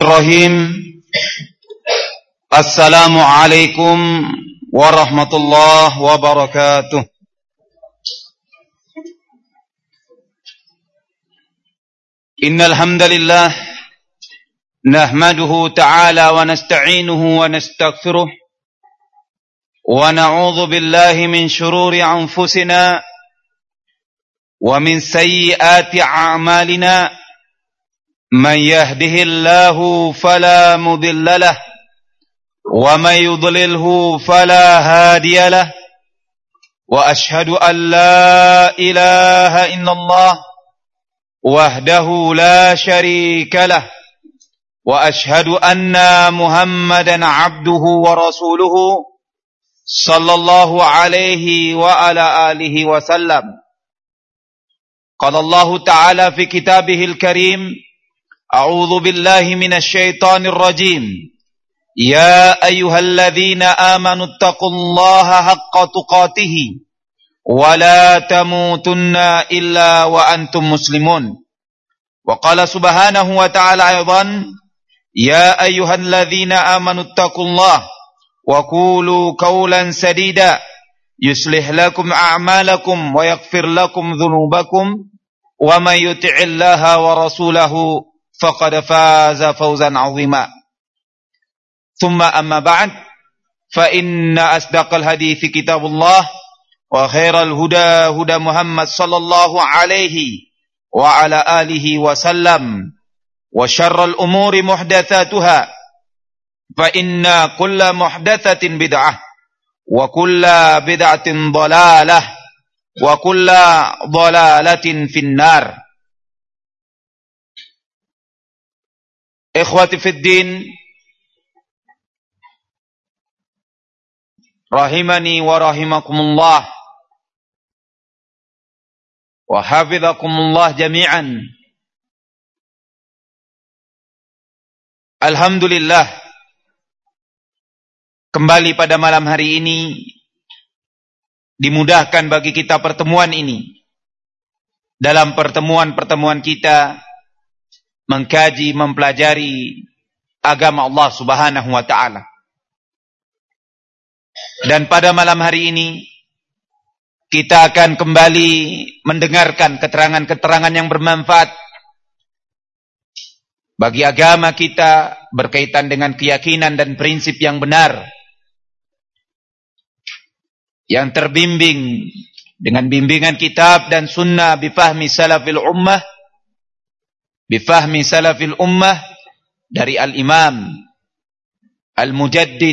Bismillahirrahmanirrahim. Assalamualaikum warahmatullahi wabarakatuh. Innal hamdalillah nahmaduhu ta'ala wa nasta'inuhu wa nastaghfiruh wa na'udzu billahi min shururi anfusina wa min sayyiati a'malina. Man yahdihillahu fala mudilla lahu wa man yudlilhu fala hadiya lahu wa ashhadu an la ilaha illallah wahdahu la syarika lahu wa ashhadu anna Muhammadan abduhu wa rasuluhu sallallahu alaihi wa ala alihi wa sallam. Qala Allah ta'ala fi kitabihil karim, A'udzu billahi minasy syaithanir rajim. Ya ayyuhalladzina amanu taqullaha haqqa tuqatih wa la tamutunna illa wa antum muslimun. Wa qala subhanahu wa ta'ala aidan, ya ayyuhalladzina amanu taqullaha wa qulu qawlan sadida yuslih lakum a'malakum wa yaghfir lakum dhunubakum wa may yuti'illaha wa rasulahu faqad faza fawzan 'azima. Thumma amma ba'd, fa inna asdaqal hadithi kitabullah wa khairal huda huda Muhammad sallallahu alaihi wa ala alihi wa sallam wa syarral umuri muhdatsatuha fa inna kulla muhdatsatin bid'ah wa kulla bid'atin dhalalah wa kulla dhalalatin finnar. Ikhwati fid din, rahimani wa rahimakumullah wa hafizakumullah jami'an. Alhamdulillah, kembali pada malam hari ini dimudahkan bagi kita pertemuan ini. Dalam pertemuan-pertemuan kita mengkaji, mempelajari agama Allah Subhanahu wa ta'ala. Dan pada malam hari ini kita akan kembali mendengarkan keterangan-keterangan yang bermanfaat bagi agama kita, berkaitan dengan keyakinan dan prinsip yang benar, yang terbimbing dengan bimbingan kitab dan sunnah bifahmi salafil ummah, bifahmi salafil ummah dari al-imam al-mujaddid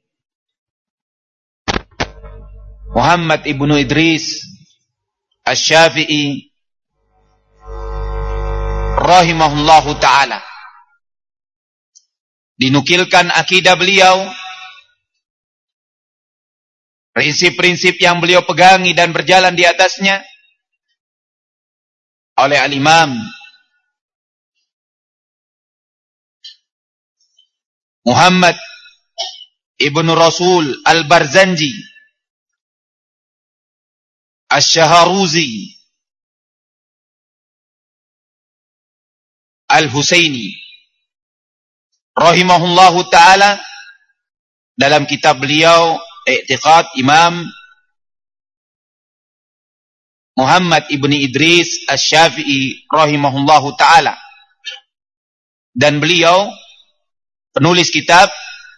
Muhammad ibnu Idris Asy-Syafi'i rahimahullahu ta'ala. Dinukilkan akidah beliau, prinsip-prinsip yang beliau pegangi dan berjalan di atasnya oleh al-imam Muhammad ibnu Rasul al-Barzanji Asy-Syaharuzi al-Husaini rahimahullahu ta'ala dalam kitab beliau I'tiqad Imam Muhammad ibni Idris Asy-Syafi'i rahimahullahu ta'ala. Dan beliau penulis kitab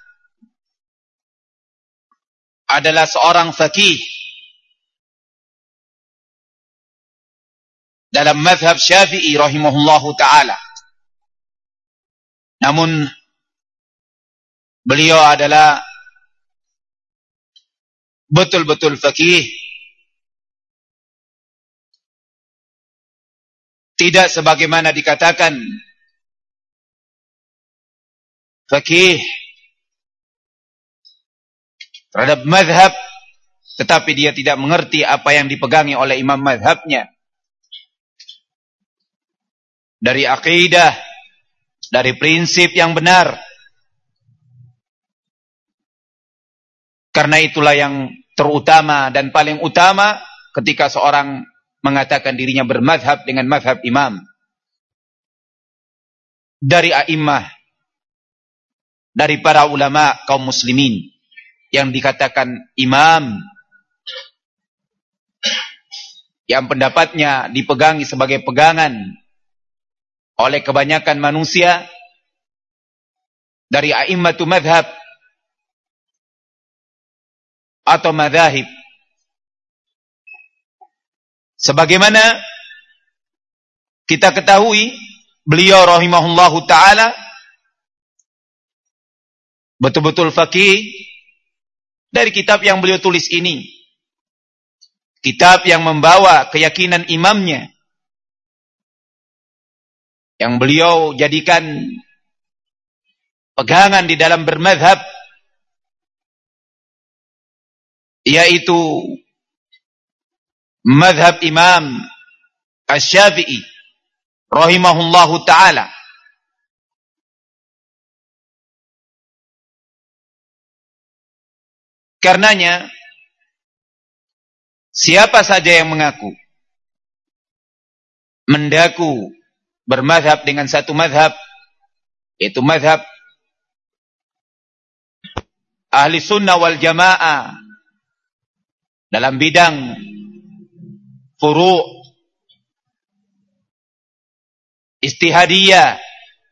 adalah seorang faqih dalam mazhab Syafi'i rahimahullahu ta'ala. Namun beliau adalah betul-betul faqih, tidak sebagaimana dikatakan faqih terhadap mazhab, tetapi dia tidak mengerti apa yang dipegangi oleh imam mazhabnya dari akidah, dari prinsip yang benar. Karena itulah yang terutama dan paling utama ketika seorang mengatakan dirinya bermadhab dengan madhab imam. Dari a'immah dari para ulama kaum muslimin yang dikatakan imam, yang pendapatnya dipegangi sebagai pegangan oleh kebanyakan manusia dari a'immatu madhab atau madhahib. Sebagaimana kita ketahui, beliau rahimahullahu ta'ala betul-betul faqih dari kitab yang beliau tulis ini. Kitab yang membawa keyakinan imamnya, yang beliau jadikan pegangan di dalam bermadhab, yaitu madhab Imam Asy-Syafi'i rahimahullahu ta'ala. Karenanya, siapa saja yang mengaku mendaku bermadhab dengan satu madhab, yaitu madhab ahli sunnah wal jamaah dalam bidang furu' istihadiyah,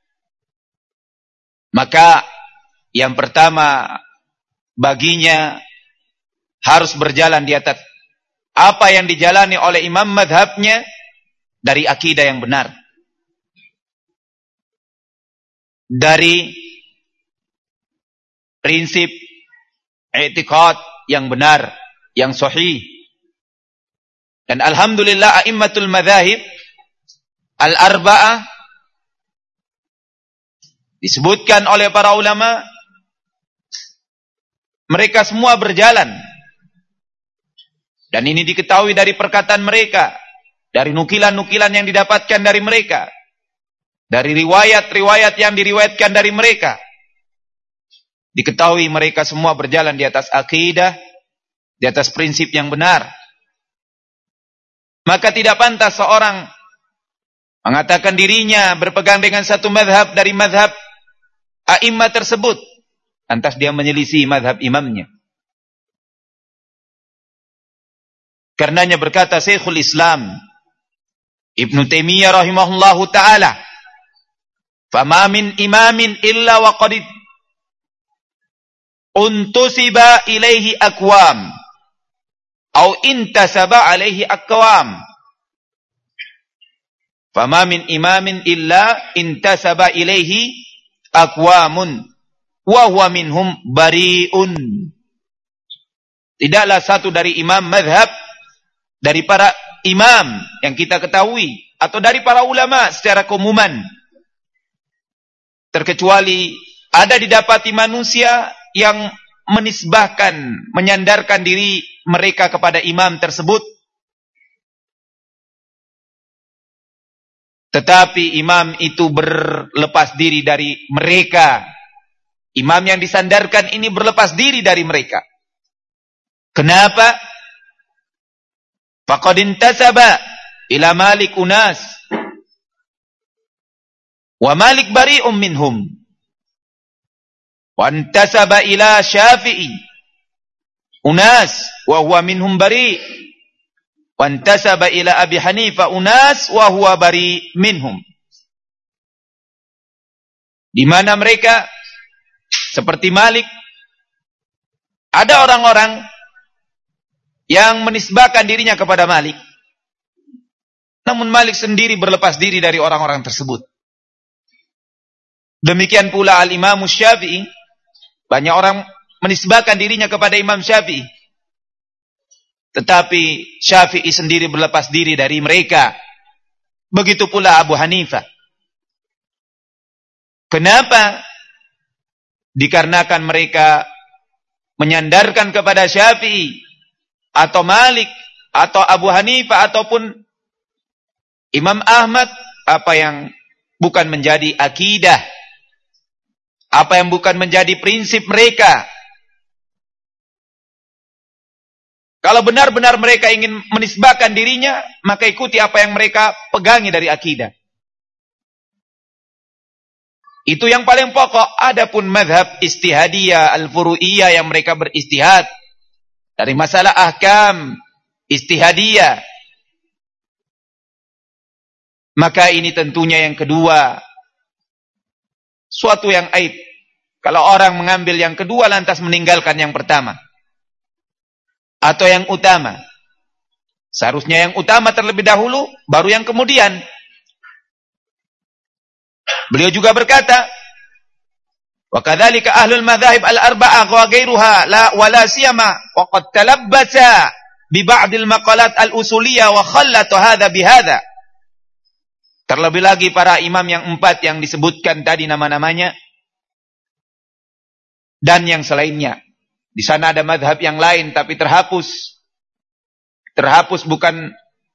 maka yang pertama baginya harus berjalan di atas apa yang dijalani oleh imam madhabnya dari akidah yang benar, dari prinsip i'tiqad yang benar, yang sahih. Dan alhamdulillah a'immatul madzahib al-arba'ah disebutkan oleh para ulama, mereka semua berjalan. Dan ini diketahui dari perkataan mereka, dari nukilan-nukilan yang didapatkan dari mereka, dari riwayat-riwayat yang diriwayatkan dari mereka. Diketahui mereka semua berjalan di atas akidah, di atas prinsip yang benar. Maka tidak pantas seorang mengatakan dirinya berpegang dengan satu madhab dari madhab a'immah tersebut, lantas dia menyelisih madhab imamnya. Karenanya berkata Syekhul Islam Ibnu Taimiyah rahimahullahu ta'ala, "Fama min imamin illa wa qad untusiba ilaihi aqwam au intasaba alaihi aqwam. Fama min imamin illa intasaba ilaihi aqwamun wa huwa minhum bari'un." Tidaklah satu dari imam madhab, dari para imam yang kita ketahui, atau dari para ulama secara keumuman, terkecuali ada didapati manusia yang menisbahkan, menyandarkan diri mereka kepada imam tersebut, tetapi imam itu berlepas diri dari mereka. Imam yang disandarkan ini berlepas diri dari mereka. Kenapa? Faqad intasaba ila Malik unas wa Malik bari'um minhum, wa intasaba ila Syafi'i unas wa huwa minhum bari', wa intasaba ila Abi Hanifah unas wa huwa bari' minhum. Di mana mereka seperti Malik, ada orang-orang yang menisbahkan dirinya kepada Malik, namun Malik sendiri berlepas diri dari orang-orang tersebut. Demikian pula Al-Imam Syafi'i, banyak orang menisbahkan dirinya kepada Imam Syafi'i, tetapi Syafi'i sendiri berlepas diri dari mereka. Begitu pula Abu Hanifah. Kenapa? Dikarenakan mereka menyandarkan kepada Syafi'i atau Malik atau Abu Hanifah ataupun Imam Ahmad apa yang bukan menjadi akidah, apa yang bukan menjadi prinsip mereka. Kalau benar-benar mereka ingin menisbahkan dirinya, maka ikuti apa yang mereka pegangi dari akidah. Itu yang paling pokok. Adapun mazhab istihadiyah, al-furu'iyah yang mereka beristihad dari masalah ahkam istihadiyah, maka ini tentunya yang kedua, suatu yang aib. Kalau orang mengambil yang kedua lantas meninggalkan yang pertama atau yang utama. Seharusnya yang utama terlebih dahulu, baru yang kemudian. Beliau juga berkata, wa kadzalika ahlul madzahib al-arba'ah wa ghairuha la wala siyama wa qad talabbasa bi ba'dil maqalat al-usuliyah wa khallata hadza bi hadza. Terlebih lagi para imam yang 4 yang disebutkan tadi nama-namanya dan yang selainnya. Di sana ada mazhab yang lain tapi terhapus. Terhapus bukan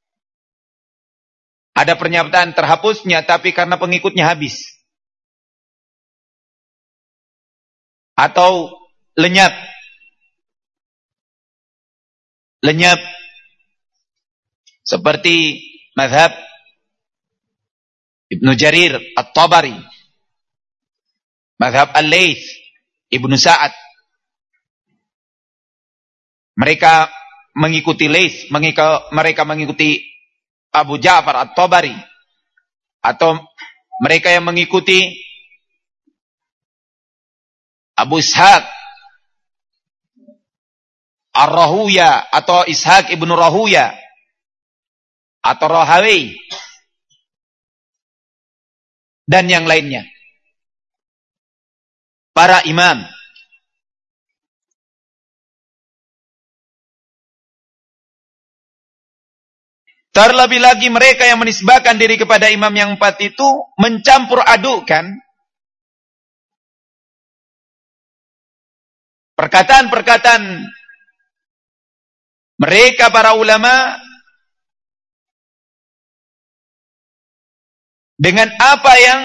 ada pernyataan terhapusnya, tapi karena pengikutnya habis. Atau lenyap. Lenyap. Seperti mazhab Ibnu Jarir At-Tabari. Mazhab Al-Laits, Ibnu Sa'ad. Mereka mengikuti Laits, mereka mengikuti Abu Ja'far At-Tabari, atau mereka yang mengikuti Abu Ishaq Ar-Rahuya atau Ishaq Ibnu Rahuya atau Rahawi dan yang lainnya. Para imam terlebih lagi mereka yang menisbahkan diri kepada imam yang 4 itu mencampur adukkan perkataan-perkataan mereka para ulama dengan apa yang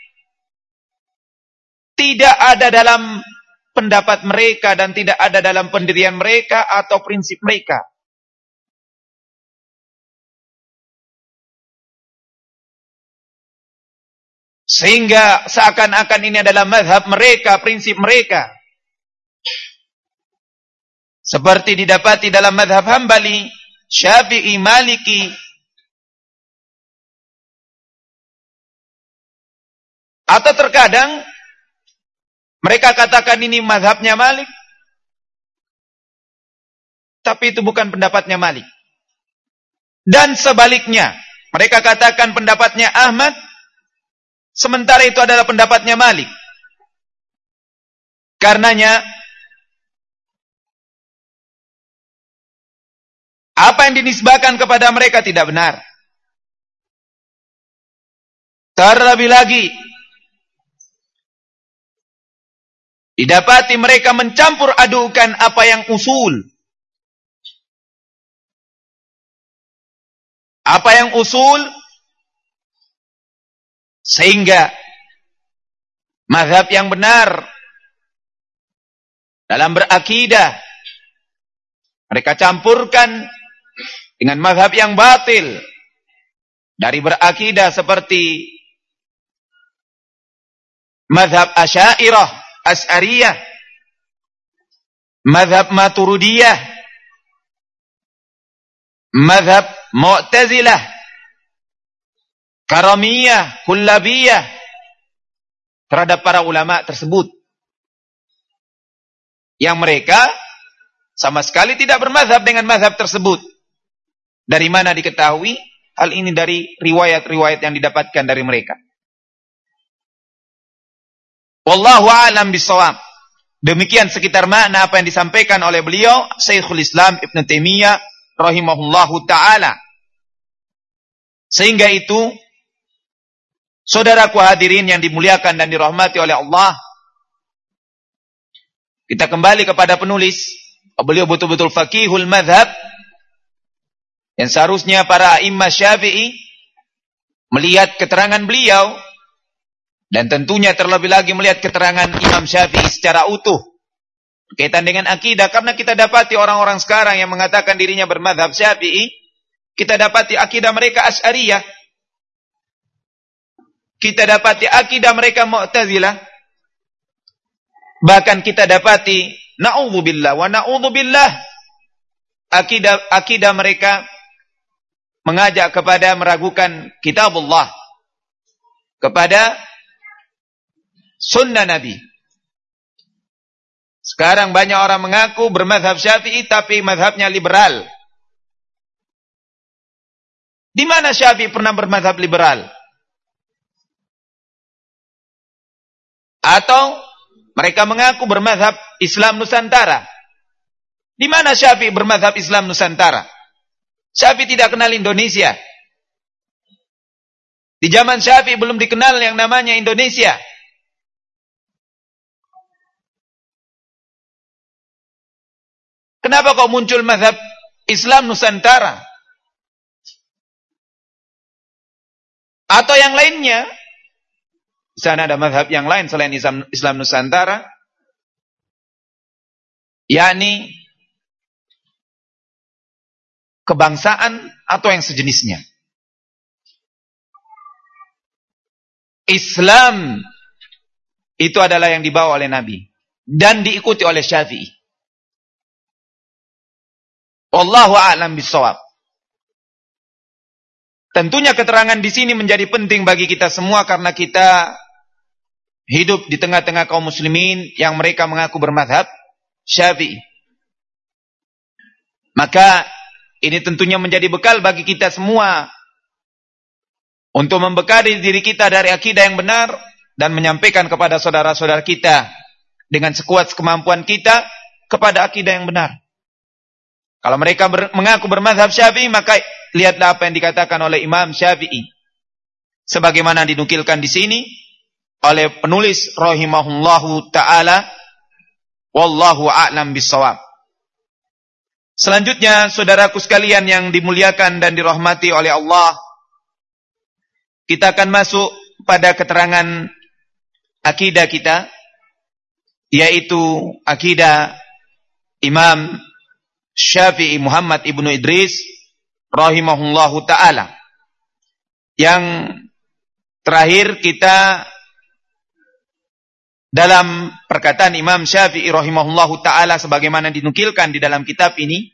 tidak ada dalam pendapat mereka dan tidak ada dalam pendirian mereka atau prinsip mereka. Sehingga seakan-akan ini adalah mazhab mereka, prinsip mereka. Seperti didapati dalam mazhab Hambali, Syafi'i, Maliki, atau terkadang mereka katakan ini mazhabnya Malik, tapi itu bukan pendapatnya Malik. Dan sebaliknya, mereka katakan pendapatnya Ahmad, sementara itu adalah pendapatnya Malik. Karenanya, apa yang dinisbahkan kepada mereka tidak benar. Terlebih lagi, didapati mereka mencampur adukan apa yang usul. Apa yang usul, sehingga mazhab yang benar dalam berakidah mereka campurkan dengan mazhab yang batil dari berakidah seperti mazhab Asy'ariyah, Asy'ariyah, mazhab Maturidiyah, mazhab Mu'tazilah, Karamiyah, Kullabiyah terhadap para ulama tersebut yang mereka sama sekali tidak bermazhab dengan mazhab tersebut. Dari mana diketahui hal ini? Dari riwayat-riwayat yang didapatkan dari mereka. Wallahu a'lam bishawab. Demikian sekitar makna apa yang disampaikan oleh beliau Syekhul Islam Ibnu Taimiyah rahimahullahu taala. Sehingga itu, saudaraku hadirin yang dimuliakan dan dirahmati oleh Allah, kita kembali kepada penulis. Beliau betul-betul faqihul mazhab, yang seharusnya para imam Syafi'i melihat keterangan beliau, dan tentunya terlebih lagi melihat keterangan Imam Syafi'i secara utuh berkaitan dengan akidah. Karena kita dapati orang-orang sekarang yang mengatakan dirinya bermadzhab Syafi'i, kita dapati akidah mereka Asy'ariyah. kita dapati akidah mereka Mu'tazilah. Bahkan kita dapati na'udzubillah wa na'udzubillah, akidah mereka mengajak kepada meragukan kitabullah, kepada sunnah Nabi. Sekarang banyak orang mengaku bermadhab Syafi'i tapi madhabnya liberal. Di mana Syafi'i pernah bermadhab liberal? Atau mereka mengaku bermadhab Islam Nusantara. Di mana Syafi'i bermadhab Islam Nusantara? Syafi'i tidak kenal Indonesia. Di zaman Syafi'i belum dikenal yang namanya Indonesia. Kenapa kok muncul mazhab Islam Nusantara? Atau yang lainnya? Di sana ada mazhab yang lain selain Islam Nusantara, yakni kebangsaan atau yang sejenisnya. Islam itu adalah yang dibawa oleh Nabi dan diikuti oleh Syafi'i. Wallahu a'lam bishawab. Tentunya keterangan di sini menjadi penting bagi kita semua karena kita hidup di tengah-tengah kaum muslimin yang mereka mengaku bermadhab Syafi'i. Maka ini tentunya menjadi bekal bagi kita semua untuk membekali diri kita dari akidah yang benar dan menyampaikan kepada saudara-saudara kita dengan sekuat kemampuan kita kepada akidah yang benar. Kalau mereka mengaku bermazhab Syafi'i, maka lihatlah apa yang dikatakan oleh Imam Syafi'i. Sebagaimana dinukilkan di sini oleh penulis rahimahullahu ta'ala. Wallahu a'lam bishawab. Selanjutnya, saudaraku sekalian yang dimuliakan dan dirahmati oleh Allah, kita akan masuk pada keterangan akidah kita, yaitu akidah Imam Syafi'i Muhammad ibnu Idris rahimahullahu ta'ala. Yang terakhir kita dalam perkataan Imam Syafi'i rahimahullahu ta'ala sebagaimana dinukilkan di dalam kitab ini,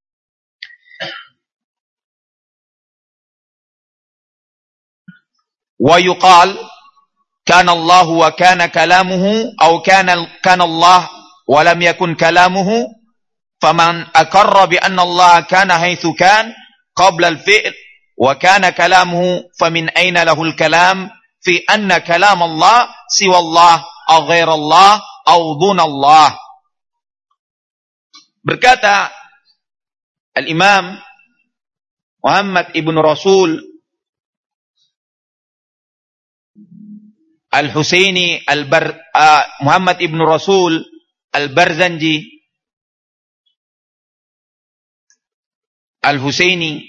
wa yuqal kana Allah wa kana kalamuhu aw kana Allah wa lam yakun kalamuhu faman aqarra bi anna Allah kana haitsu kan qabla al-fi'l wa kana kalamuhu famin aina lahu al-kalam fi anna kalam Allah siwa Allah aw ghair Allah aw dun Allah. Berkata Al-Imam Muhammad ibn Rasul Al-Husaini Muhammad ibn Rasul Al-Barzanji Al-Husaini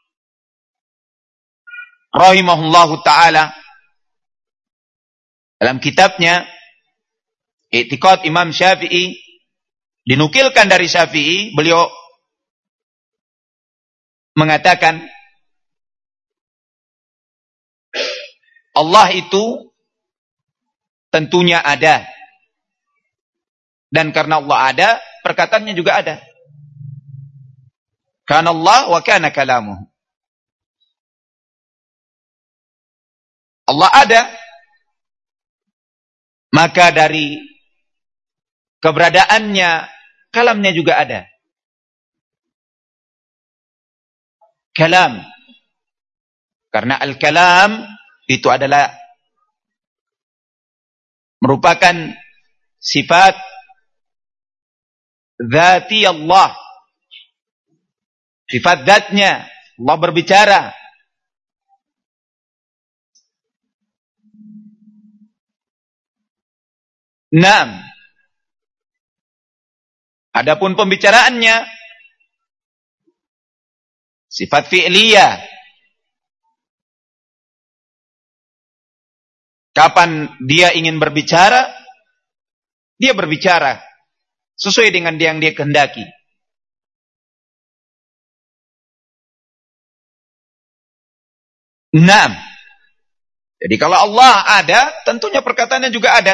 rahimahullahu ta'ala dalam kitabnya I'tiqad Imam Syafi'i, dinukilkan dari Syafi'i, beliau mengatakan Allah itu tentunya ada, dan karena Allah ada, perkataannya juga ada. Kana Allah wa kana kalamuhu. Allah ada, maka dari keberadaannya kalamnya juga ada. Kalam, karena al-kalam itu adalah merupakan sifat dzati Allah. Sifat zatnya, Allah berbicara. Naam. Adapun pembicaraannya sifat fi'liyah. Kapan dia ingin berbicara, dia berbicara sesuai dengan yang dia kehendaki. Naam. Jadi kalau Allah ada, tentunya perkataannya juga ada.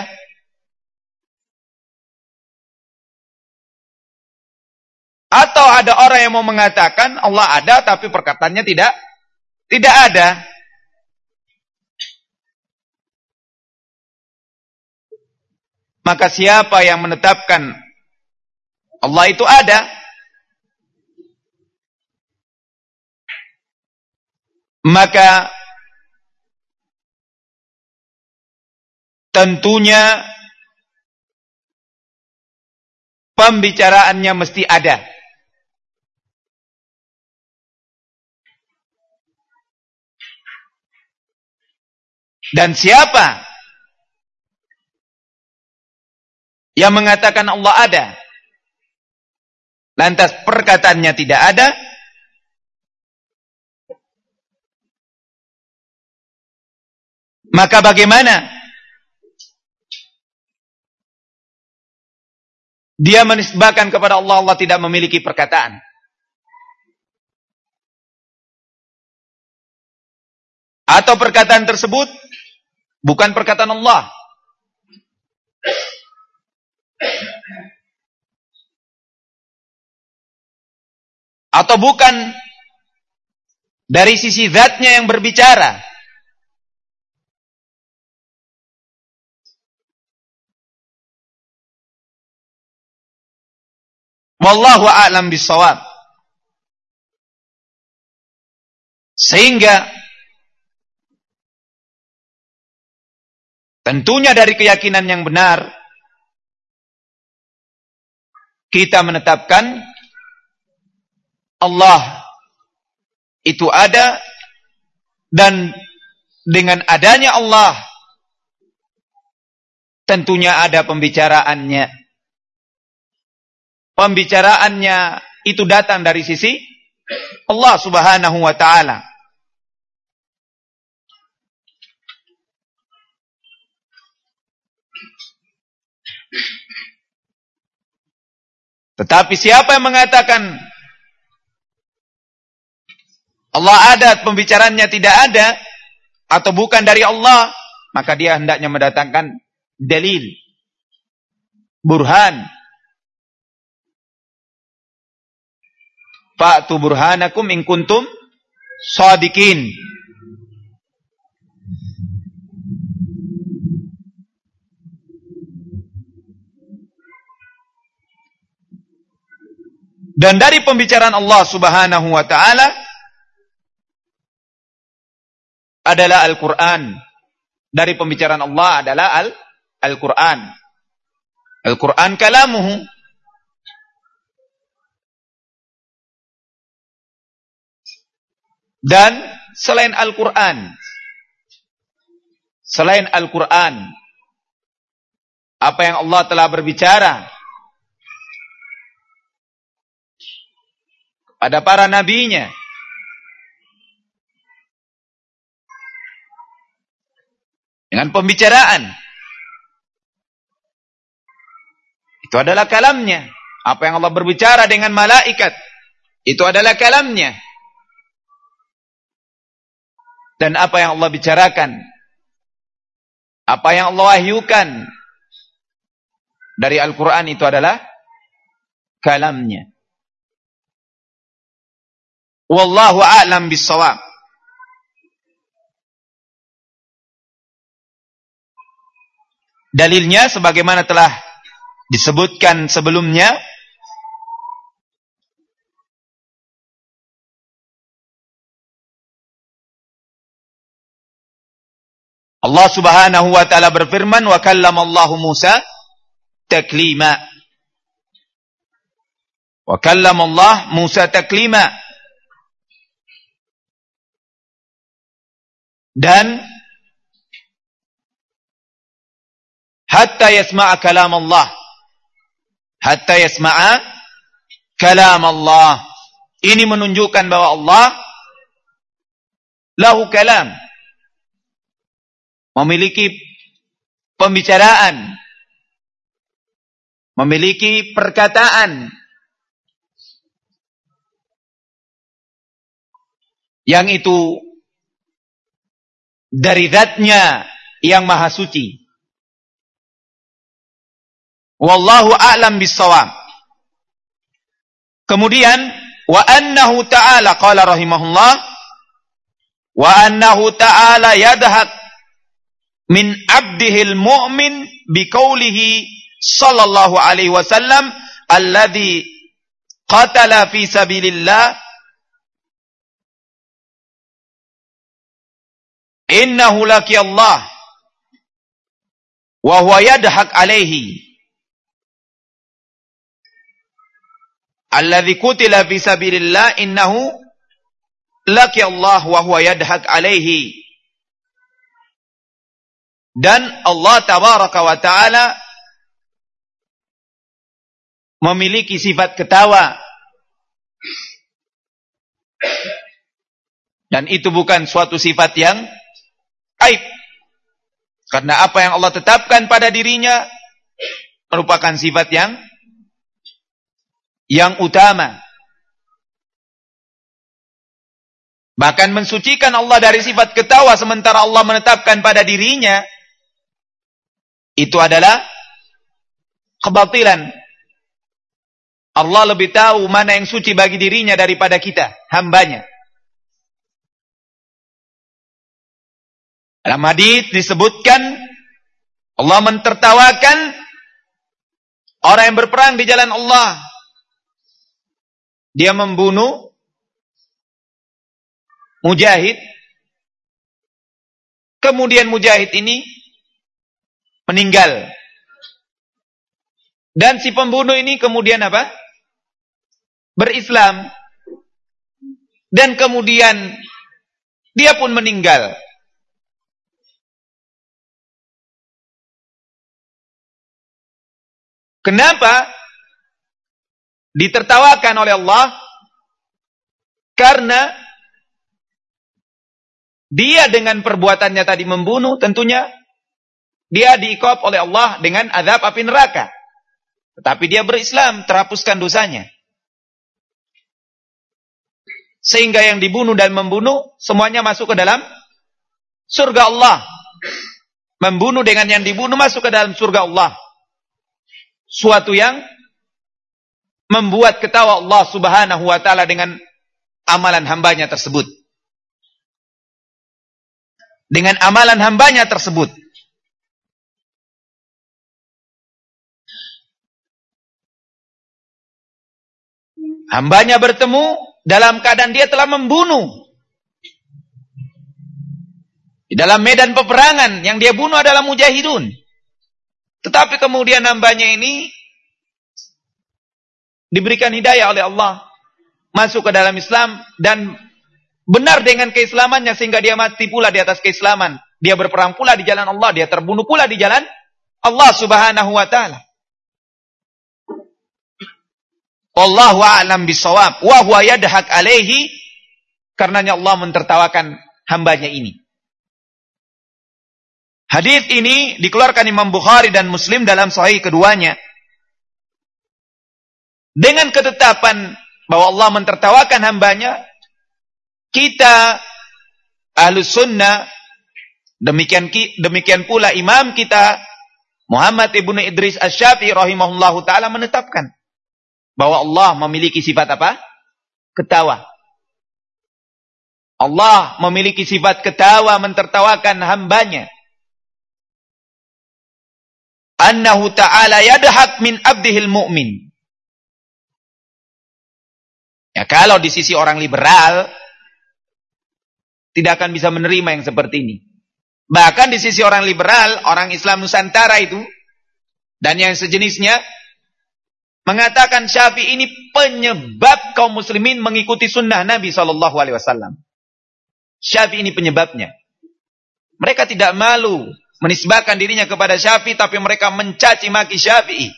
Atau ada orang yang mau mengatakan Allah ada tapi perkataannya tidak ada. Maka siapa yang menetapkan Allah itu ada, maka tentunya pembicaraannya mesti ada. Dan siapa yang mengatakan Allah ada, lantas perkataannya tidak ada, maka bagaimana dia menisbahkan kepada Allah, Allah tidak memiliki perkataan? Atau perkataan tersebut bukan perkataan Allah? Atau bukan dari sisi zatnya yang berbicara? Wallahu a'lam bishawab. Sehingga tentunya dari keyakinan yang benar, kita menetapkan Allah itu ada, dan dengan adanya Allah tentunya ada pembicaraannya. Pembicaraannya itu datang dari sisi Allah Subhanahu wa ta'ala. Tetapi siapa yang mengatakan Allah ada, pembicaraannya tidak ada, atau bukan dari Allah, maka dia hendaknya mendatangkan dalil, burhan. Fa'tu burhanakum in kuntum shadiqin. Dan dari pembicaraan Allah Subhanahu wa ta'ala adalah Al-Quran. Dari pembicaraan Allah adalah Al-Quran. Al-Quran kalamuhu. Dan selain Al-Quran, apa yang Allah telah berbicara pada para nabinya, dengan pembicaraan, itu adalah kalamnya. Apa yang Allah berbicara dengan malaikat, itu adalah kalamnya. Dan apa yang Allah bicarakan, apa yang Allah wahyukan dari Al-Quran, itu adalah kalamnya. Wallahu a'lam bishawab. Dalilnya sebagaimana telah disebutkan sebelumnya, Allah Subhanahu wa ta'ala berfirman, wa kallamallahu Musa taklima. Wa kallamallahu Musa taklima. Dan hatta yasma'a kalam Allah. Hatta yasma'a kalam Allah. Ini menunjukkan bahwa Allah lahu kalam, memiliki pembicaraan, memiliki perkataan yang itu dari zatnya yang maha suci. Wallahu a'lam bissawab. Kemudian wa annahu ta'ala qala rahimahullah wa annahu ta'ala yadhak min abdihil mu'min biqaulihi sallallahu alaihi wasallam alladhi qatala fi sabilillah innahu laki Allah wa huwa yadhak alaihi alladzi qutila fi sabilillah innahu laki Allah wa huwa yadhak alaihi. Dan Allah tabaraka wa taala memiliki sifat ketawa. Dan itu bukan suatu sifat yang aib. Karena apa yang Allah tetapkan pada dirinya merupakan sifat yang utama. Bahkan mensucikan Allah dari sifat ketawa sementara Allah menetapkan pada dirinya itu adalah kebatilan. Allah lebih tahu mana yang suci bagi dirinya daripada kita, hambanya. Dalam hadits disebutkan Allah mentertawakan orang yang berperang di jalan Allah. Dia membunuh mujahid. Kemudian mujahid ini meninggal. Dan si pembunuh ini kemudian apa? Berislam. Dan kemudian dia pun meninggal. Kenapa ditertawakan oleh Allah? Karena dia dengan perbuatannya tadi membunuh, tentunya dia diiqab oleh Allah dengan azab api neraka. Tetapi dia berislam, terhapuskan dosanya. Sehingga yang dibunuh dan membunuh semuanya masuk ke dalam surga Allah. Membunuh dengan yang dibunuh masuk ke dalam surga Allah. Suatu yang membuat ketawa Allah subhanahu wa ta'ala dengan amalan hambanya tersebut. Dengan amalan hambanya tersebut. Hambanya bertemu dalam keadaan dia telah membunuh. Di dalam medan peperangan yang dia bunuh adalah mujahidun. Tetapi kemudian hambanya ini diberikan hidayah oleh Allah. Masuk ke dalam Islam dan benar dengan keislamannya sehingga dia mati pula di atas keislaman. Dia berperang pula di jalan Allah. Dia terbunuh pula di jalan Allah subhanahu wa ta'ala. Wallahu a'lam bissawab. Wa huwa yadhak alaihi. Karenanya Allah mentertawakan hambanya ini. Hadits ini dikeluarkan Imam Bukhari dan Muslim dalam sahih keduanya. Dengan ketetapan bahwa Allah mentertawakan hambanya, kita Ahlus Sunnah, demikian pula imam kita Muhammad ibnu Idris Asy-Syafi'i rahimahullahu taala menetapkan bahwa Allah memiliki sifat apa? Ketawa. Allah memiliki sifat ketawa mentertawakan hambanya. Annahu ta'ala yadhak min abdihil mu'min. Ya, kalau di sisi orang liberal tidak akan bisa menerima yang seperti ini. Bahkan di sisi orang liberal, orang Islam Nusantara itu dan yang sejenisnya mengatakan Syafi'i ini penyebab kaum muslimin mengikuti sunnah Nabi SAW. Syafi'i ini penyebabnya. Mereka tidak malu menisbahkan dirinya kepada Syafi'i, tapi mereka mencaci maki Syafi'i.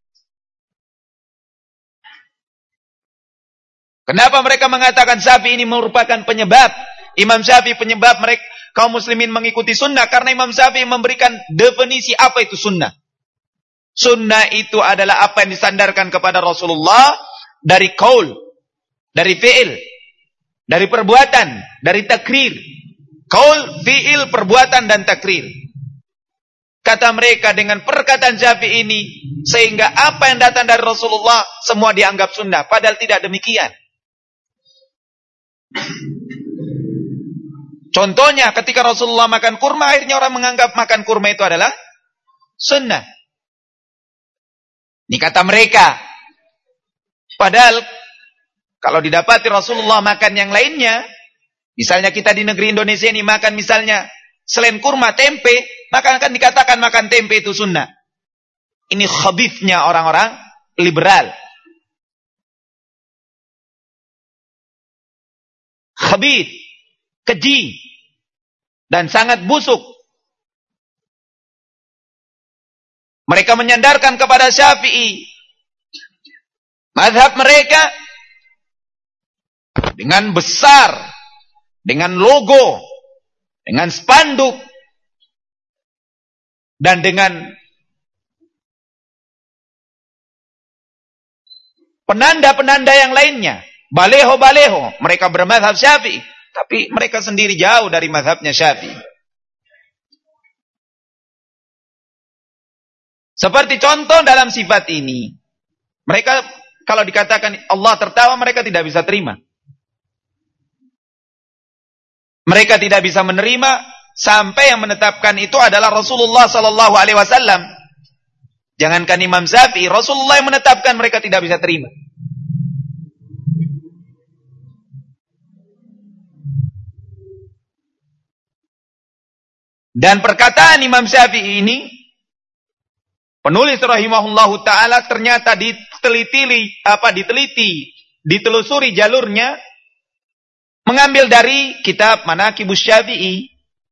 Kenapa mereka mengatakan Syafi'i ini merupakan penyebab? Imam Syafi'i penyebab mereka kaum muslimin mengikuti sunnah, karena Imam Syafi'i memberikan definisi apa itu sunnah. Sunnah itu adalah apa yang disandarkan kepada Rasulullah dari qaul, dari fi'il, dari perbuatan, dari takrir. Qaul, fi'il, perbuatan dan takrir. Kata mereka dengan perkataan Syafi'i ini, sehingga apa yang datang dari Rasulullah semua dianggap sunnah, padahal tidak demikian. Contohnya ketika Rasulullah makan kurma, akhirnya orang menganggap makan kurma itu adalah sunnah. Ini kata mereka. Padahal kalau didapati Rasulullah makan yang lainnya, misalnya kita di negeri Indonesia ini makan misalnya selain kurma tempe, maka akan dikatakan makan tempe itu sunnah. Ini khabithnya orang-orang liberal. Khabith, keji, dan sangat busuk. Mereka menyandarkan kepada Syafi'i mazhab mereka dengan besar, dengan logo, dengan spanduk, dan dengan penanda-penanda yang lainnya. Baleho-baleho. Mereka bermazhab Syafi'i, tapi mereka sendiri jauh dari mazhabnya Syafi'i. Seperti contoh dalam sifat ini. Mereka kalau dikatakan Allah tertawa, mereka tidak bisa terima. Mereka tidak bisa menerima sampai yang menetapkan itu adalah Rasulullah sallallahu alaihi wasallam. Jangankan Imam Syafi'i, Rasulullah yang menetapkan, mereka tidak bisa terima. Dan perkataan Imam Syafi'i ini, penulis rahimahullahu taala ternyata ditelusuri jalurnya, mengambil dari kitab Manaqibus Syafi'i.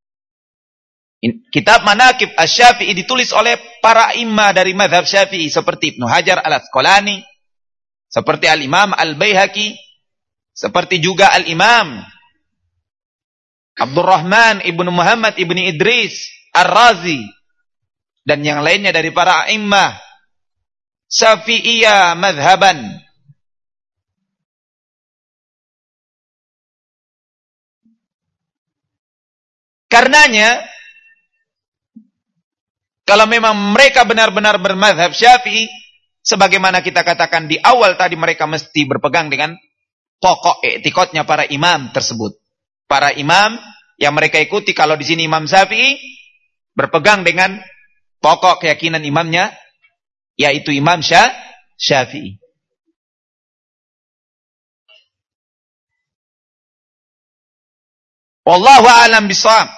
Kitab Manaqib Asy-Syafi'i ditulis oleh para imam dari mazhab Syafi'i seperti Ibnu Hajar Al-Asqalani, seperti Al-Imam Al-Baihaqi, seperti juga Al-Imam Abdurrahman Ibnu Muhammad Ibnu Idris Ar-Razi, dan yang lainnya dari para imam Syafi'iyah madhaban. Karenanya, kalau memang mereka benar-benar bermazhab Syafi'i, sebagaimana kita katakan di awal tadi, mereka mesti berpegang dengan pokok i'tiqadnya para imam tersebut. Para imam yang mereka ikuti, kalau di sini Imam Syafi'i, berpegang dengan pokok keyakinan imamnya, yaitu Imam Syafi'i. Wallahu a'lam bishawab.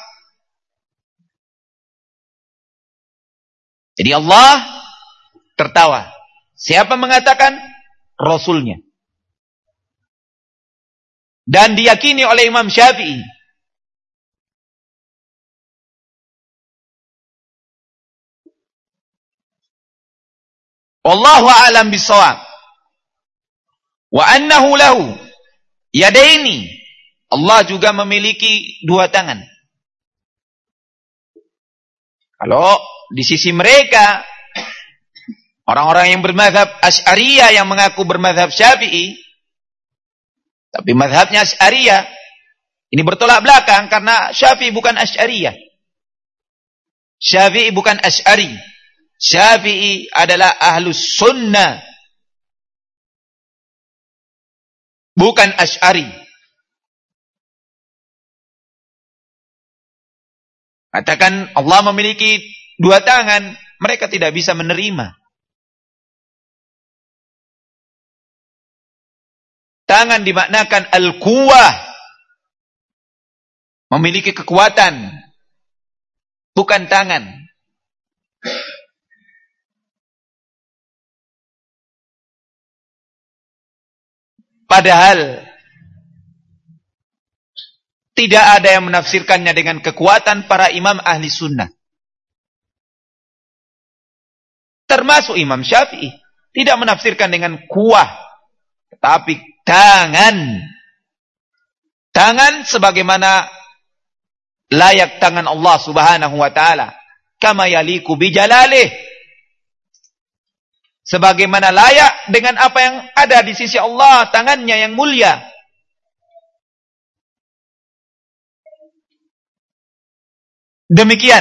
Jadi Allah tertawa. Siapa mengatakan? Rasulnya. Dan diyakini oleh Imam Syafi'i. Wallahu a'lam bishawab. Wa annahu lahu yadaini. Allah juga memiliki dua tangan. Kalau di sisi mereka, orang-orang yang bermazhab Asy'ariyah yang mengaku bermazhab Syafi'i, tapi mazhabnya Asy'ariyah, ini bertolak belakang karena Syafi'i bukan Asy'ariyah. Syafi'i bukan Asy'ari. Syafi'i adalah Ahlus Sunnah, bukan Asy'ari. Katakan Allah memiliki dua tangan, mereka tidak bisa menerima. Tangan dimaknakan al-quwah, memiliki kekuatan, bukan tangan. Padahal tidak ada yang menafsirkannya dengan kekuatan para imam ahli sunnah. Termasuk Imam Syafi'i tidak menafsirkan dengan kuah, tetapi tangan. Tangan sebagaimana layak tangan Allah Subhanahu wa taala, kama yaliku bijalalih. Sebagaimana layak dengan apa yang ada di sisi Allah, tangannya yang mulia. Demikian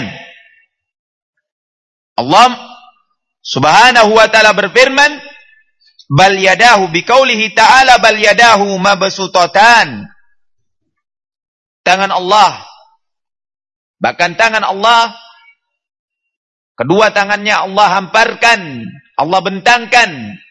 Allah Subhanahu wa ta'ala berfirman, bal yadahu, biqaulihi ta'ala bal yadahu mabsutatan. Tangan Allah, bahkan tangan Allah, kedua tangannya Allah hamparkan, Allah bentangkan.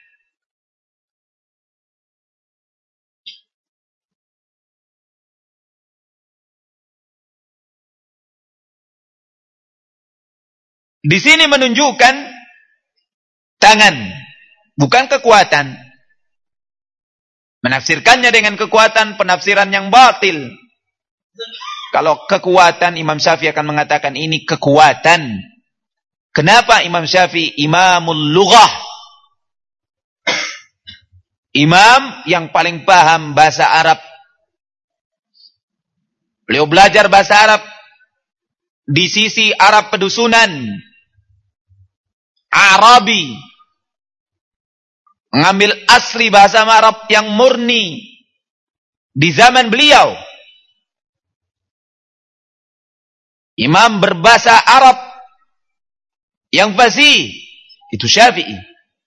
Di sini menunjukkan tangan, bukan kekuatan. Menafsirkannya dengan kekuatan, penafsiran yang batil. Kalau kekuatan, Imam Syafi'i akan mengatakan ini kekuatan. Kenapa Imam Syafi'i imamul lughah? Imam yang paling paham bahasa Arab. Beliau belajar bahasa Arab di sisi Arab pedusunan, Arabi, mengambil asli bahasa Arab yang murni di zaman beliau. Imam berbahasa Arab yang fasih, itu Syafi'i.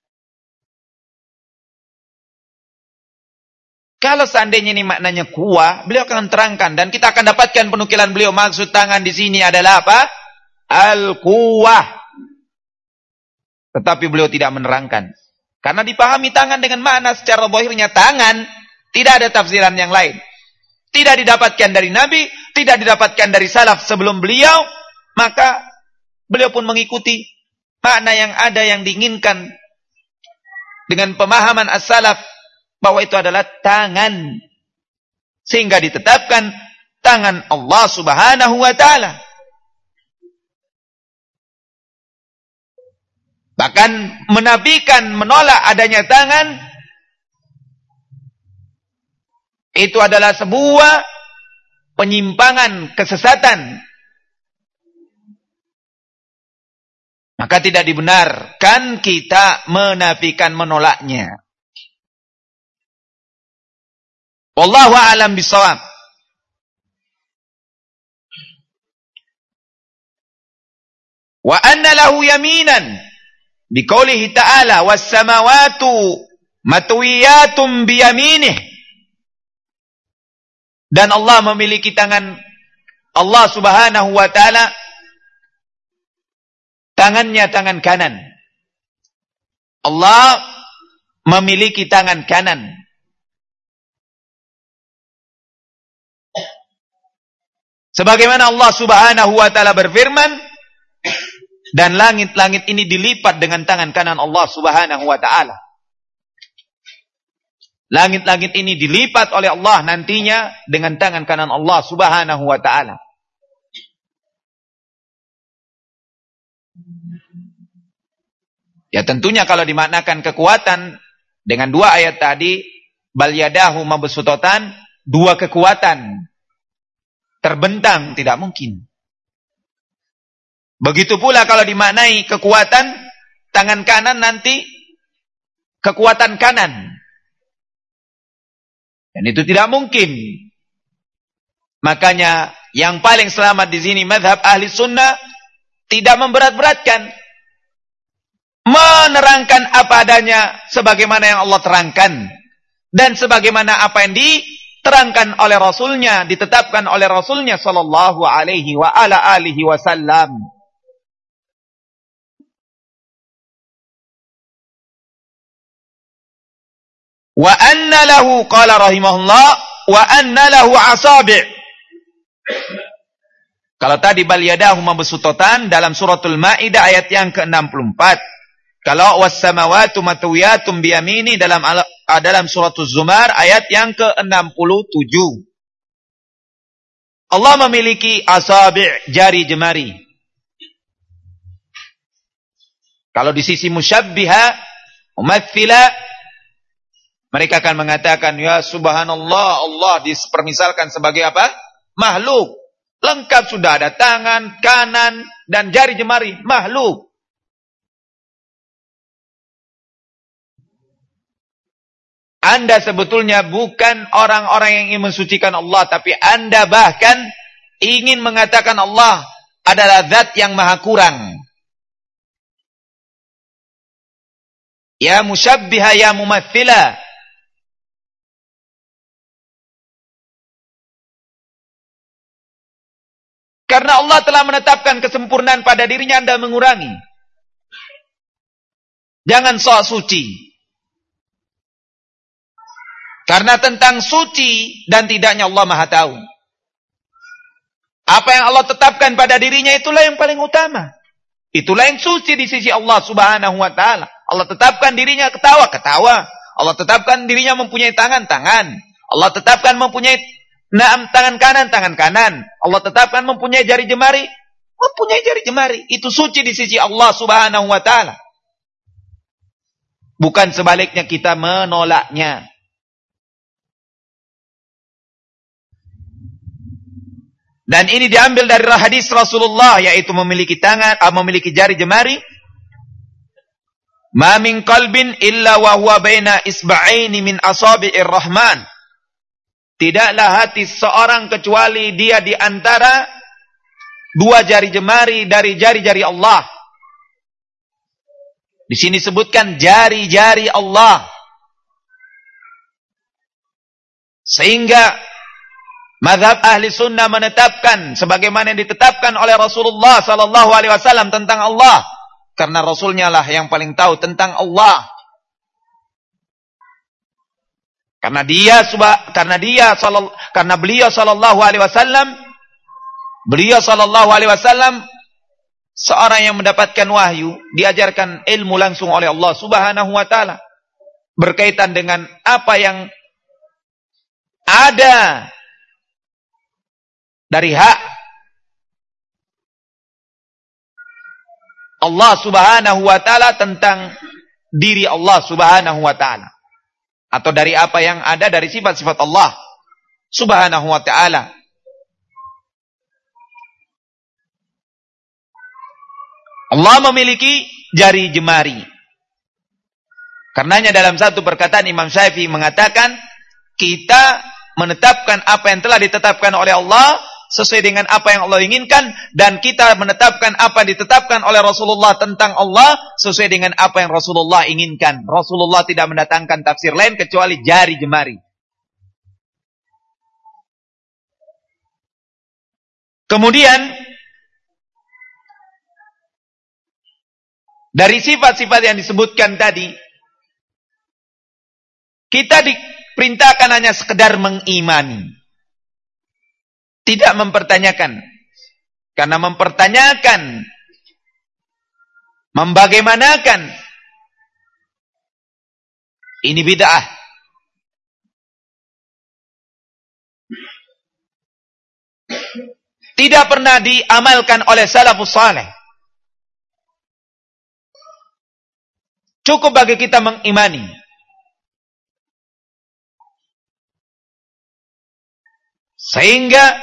Kalau seandainya ini maknanya kuah, beliau akan terangkan dan kita akan dapatkan penukilan beliau. Maksud tangan di sini adalah apa? Al-quwah. Tetapi beliau tidak menerangkan. Karena dipahami tangan dengan makna secara zahirnya tangan, tidak ada tafsiran yang lain. Tidak didapatkan dari Nabi, tidak didapatkan dari salaf sebelum beliau, maka beliau pun mengikuti makna yang ada yang diinginkan dengan pemahaman as-salaf bahwa itu adalah tangan. Sehingga ditetapkan tangan Allah Subhanahu wa ta'ala. Bahkan menafikan, menolak adanya tangan, itu adalah sebuah penyimpangan, kesesatan. Maka tidak dibenarkan kita menafikan, menolaknya. Wallahu a'lam bishawab. Wa anna lahu yaminan. Biqaulihi ta'ala was samawatu matwiyatun biyaminih. Dan Allah memiliki tangan, Allah Subhanahu wa ta'ala, tangannya tangan kanan. Allah memiliki tangan kanan. Sebagaimana Allah Subhanahu wa ta'ala berfirman, dan langit-langit ini dilipat dengan tangan kanan Allah Subhanahu wa ta'ala. Langit-langit ini dilipat oleh Allah nantinya dengan tangan kanan Allah Subhanahu wa ta'ala. Ya tentunya kalau dimaknakan kekuatan dengan dua ayat tadi, bal yadahu mabsutatan, dua kekuatan terbentang, tidak mungkin. Begitu pula kalau dimaknai kekuatan tangan kanan nanti kekuatan kanan. Dan itu tidak mungkin. Makanya yang paling selamat di sini mazhab ahli sunnah tidak memberat-beratkan, menerangkan apa adanya sebagaimana yang Allah terangkan dan sebagaimana apa yang diterangkan oleh Rasulnya, ditetapkan oleh Rasulnya sallallahu alaihi wa ala alihi wasallam. Wa anna lahu, qala rahimahullah, wa anna lahu asabi'. Kalau tadi bal yadahu mabsutatan dalam suratul Maidah ayat yang ke-64. Kalau was samawati matwiyatun biyamini dalam suratul Zumar ayat yang ke-67. Allah memiliki asabi', jari jemari. Kalau di sisi musyabbiha, mumatsila, mereka akan mengatakan, ya subhanallah, Allah dipermisalkan sebagai apa? Makhluk. Lengkap sudah ada tangan, kanan, dan jari jemari. Makhluk. Anda sebetulnya bukan orang-orang yang ingin mensucikan Allah, tapi Anda bahkan ingin mengatakan Allah adalah zat yang maha kurang. Ya musyabbiha ya mumathila. Karena Allah telah menetapkan kesempurnaan pada dirinya, Anda mengurangi. Jangan sok suci. Karena tentang suci dan tidaknya Allah maha tahu. Apa yang Allah tetapkan pada dirinya itulah yang paling utama. Itulah yang suci di sisi Allah subhanahu wa ta'ala. Allah tetapkan dirinya ketawa. Allah tetapkan dirinya mempunyai tangan. Allah tetapkan mempunyai tangan kanan. Allah tetapkan mempunyai jari jemari. Itu suci di sisi Allah subhanahu wa ta'ala. Bukan sebaliknya kita menolaknya. Dan ini diambil dari hadis Rasulullah, yaitu memiliki memiliki jari jemari. Ma min qalbin illa wa huwa baina isba'aini min asabi'ir rahman. Tidaklah hati seorang kecuali dia di antara dua jari jemari dari jari-jari Allah. Di sini sebutkan jari-jari Allah. Sehingga mazhab ahli sunnah menetapkan sebagaimana yang ditetapkan oleh Rasulullah sallallahu alaihi wasallam tentang Allah, karena Rasulnya lah yang paling tahu tentang Allah. Karena beliau sallallahu alaihi wasallam seorang yang mendapatkan wahyu, diajarkan ilmu langsung oleh Allah subhanahu wa taala berkaitan dengan apa yang ada dari hak Allah subhanahu wa ta'ala tentang diri Allah subhanahu wa ta'ala. Atau dari apa yang ada dari sifat-sifat Allah subhanahu wa ta'ala. Allah memiliki jari jemari. Karenanya dalam satu perkataan Imam Syafi'i mengatakan, kita menetapkan apa yang telah ditetapkan oleh Allah sesuai dengan apa yang Allah inginkan, dan kita menetapkan apa yang ditetapkan oleh Rasulullah tentang Allah sesuai dengan apa yang Rasulullah inginkan. Rasulullah tidak mendatangkan tafsir lain kecuali jari jemari. Kemudian dari sifat-sifat yang disebutkan tadi, kita diperintahkan hanya sekedar mengimani. Tidak mempertanyakan. Karena mempertanyakan, membagaimanakan, ini bid'ah. Tidak pernah diamalkan oleh salafus saleh. Cukup bagi kita mengimani. Sehingga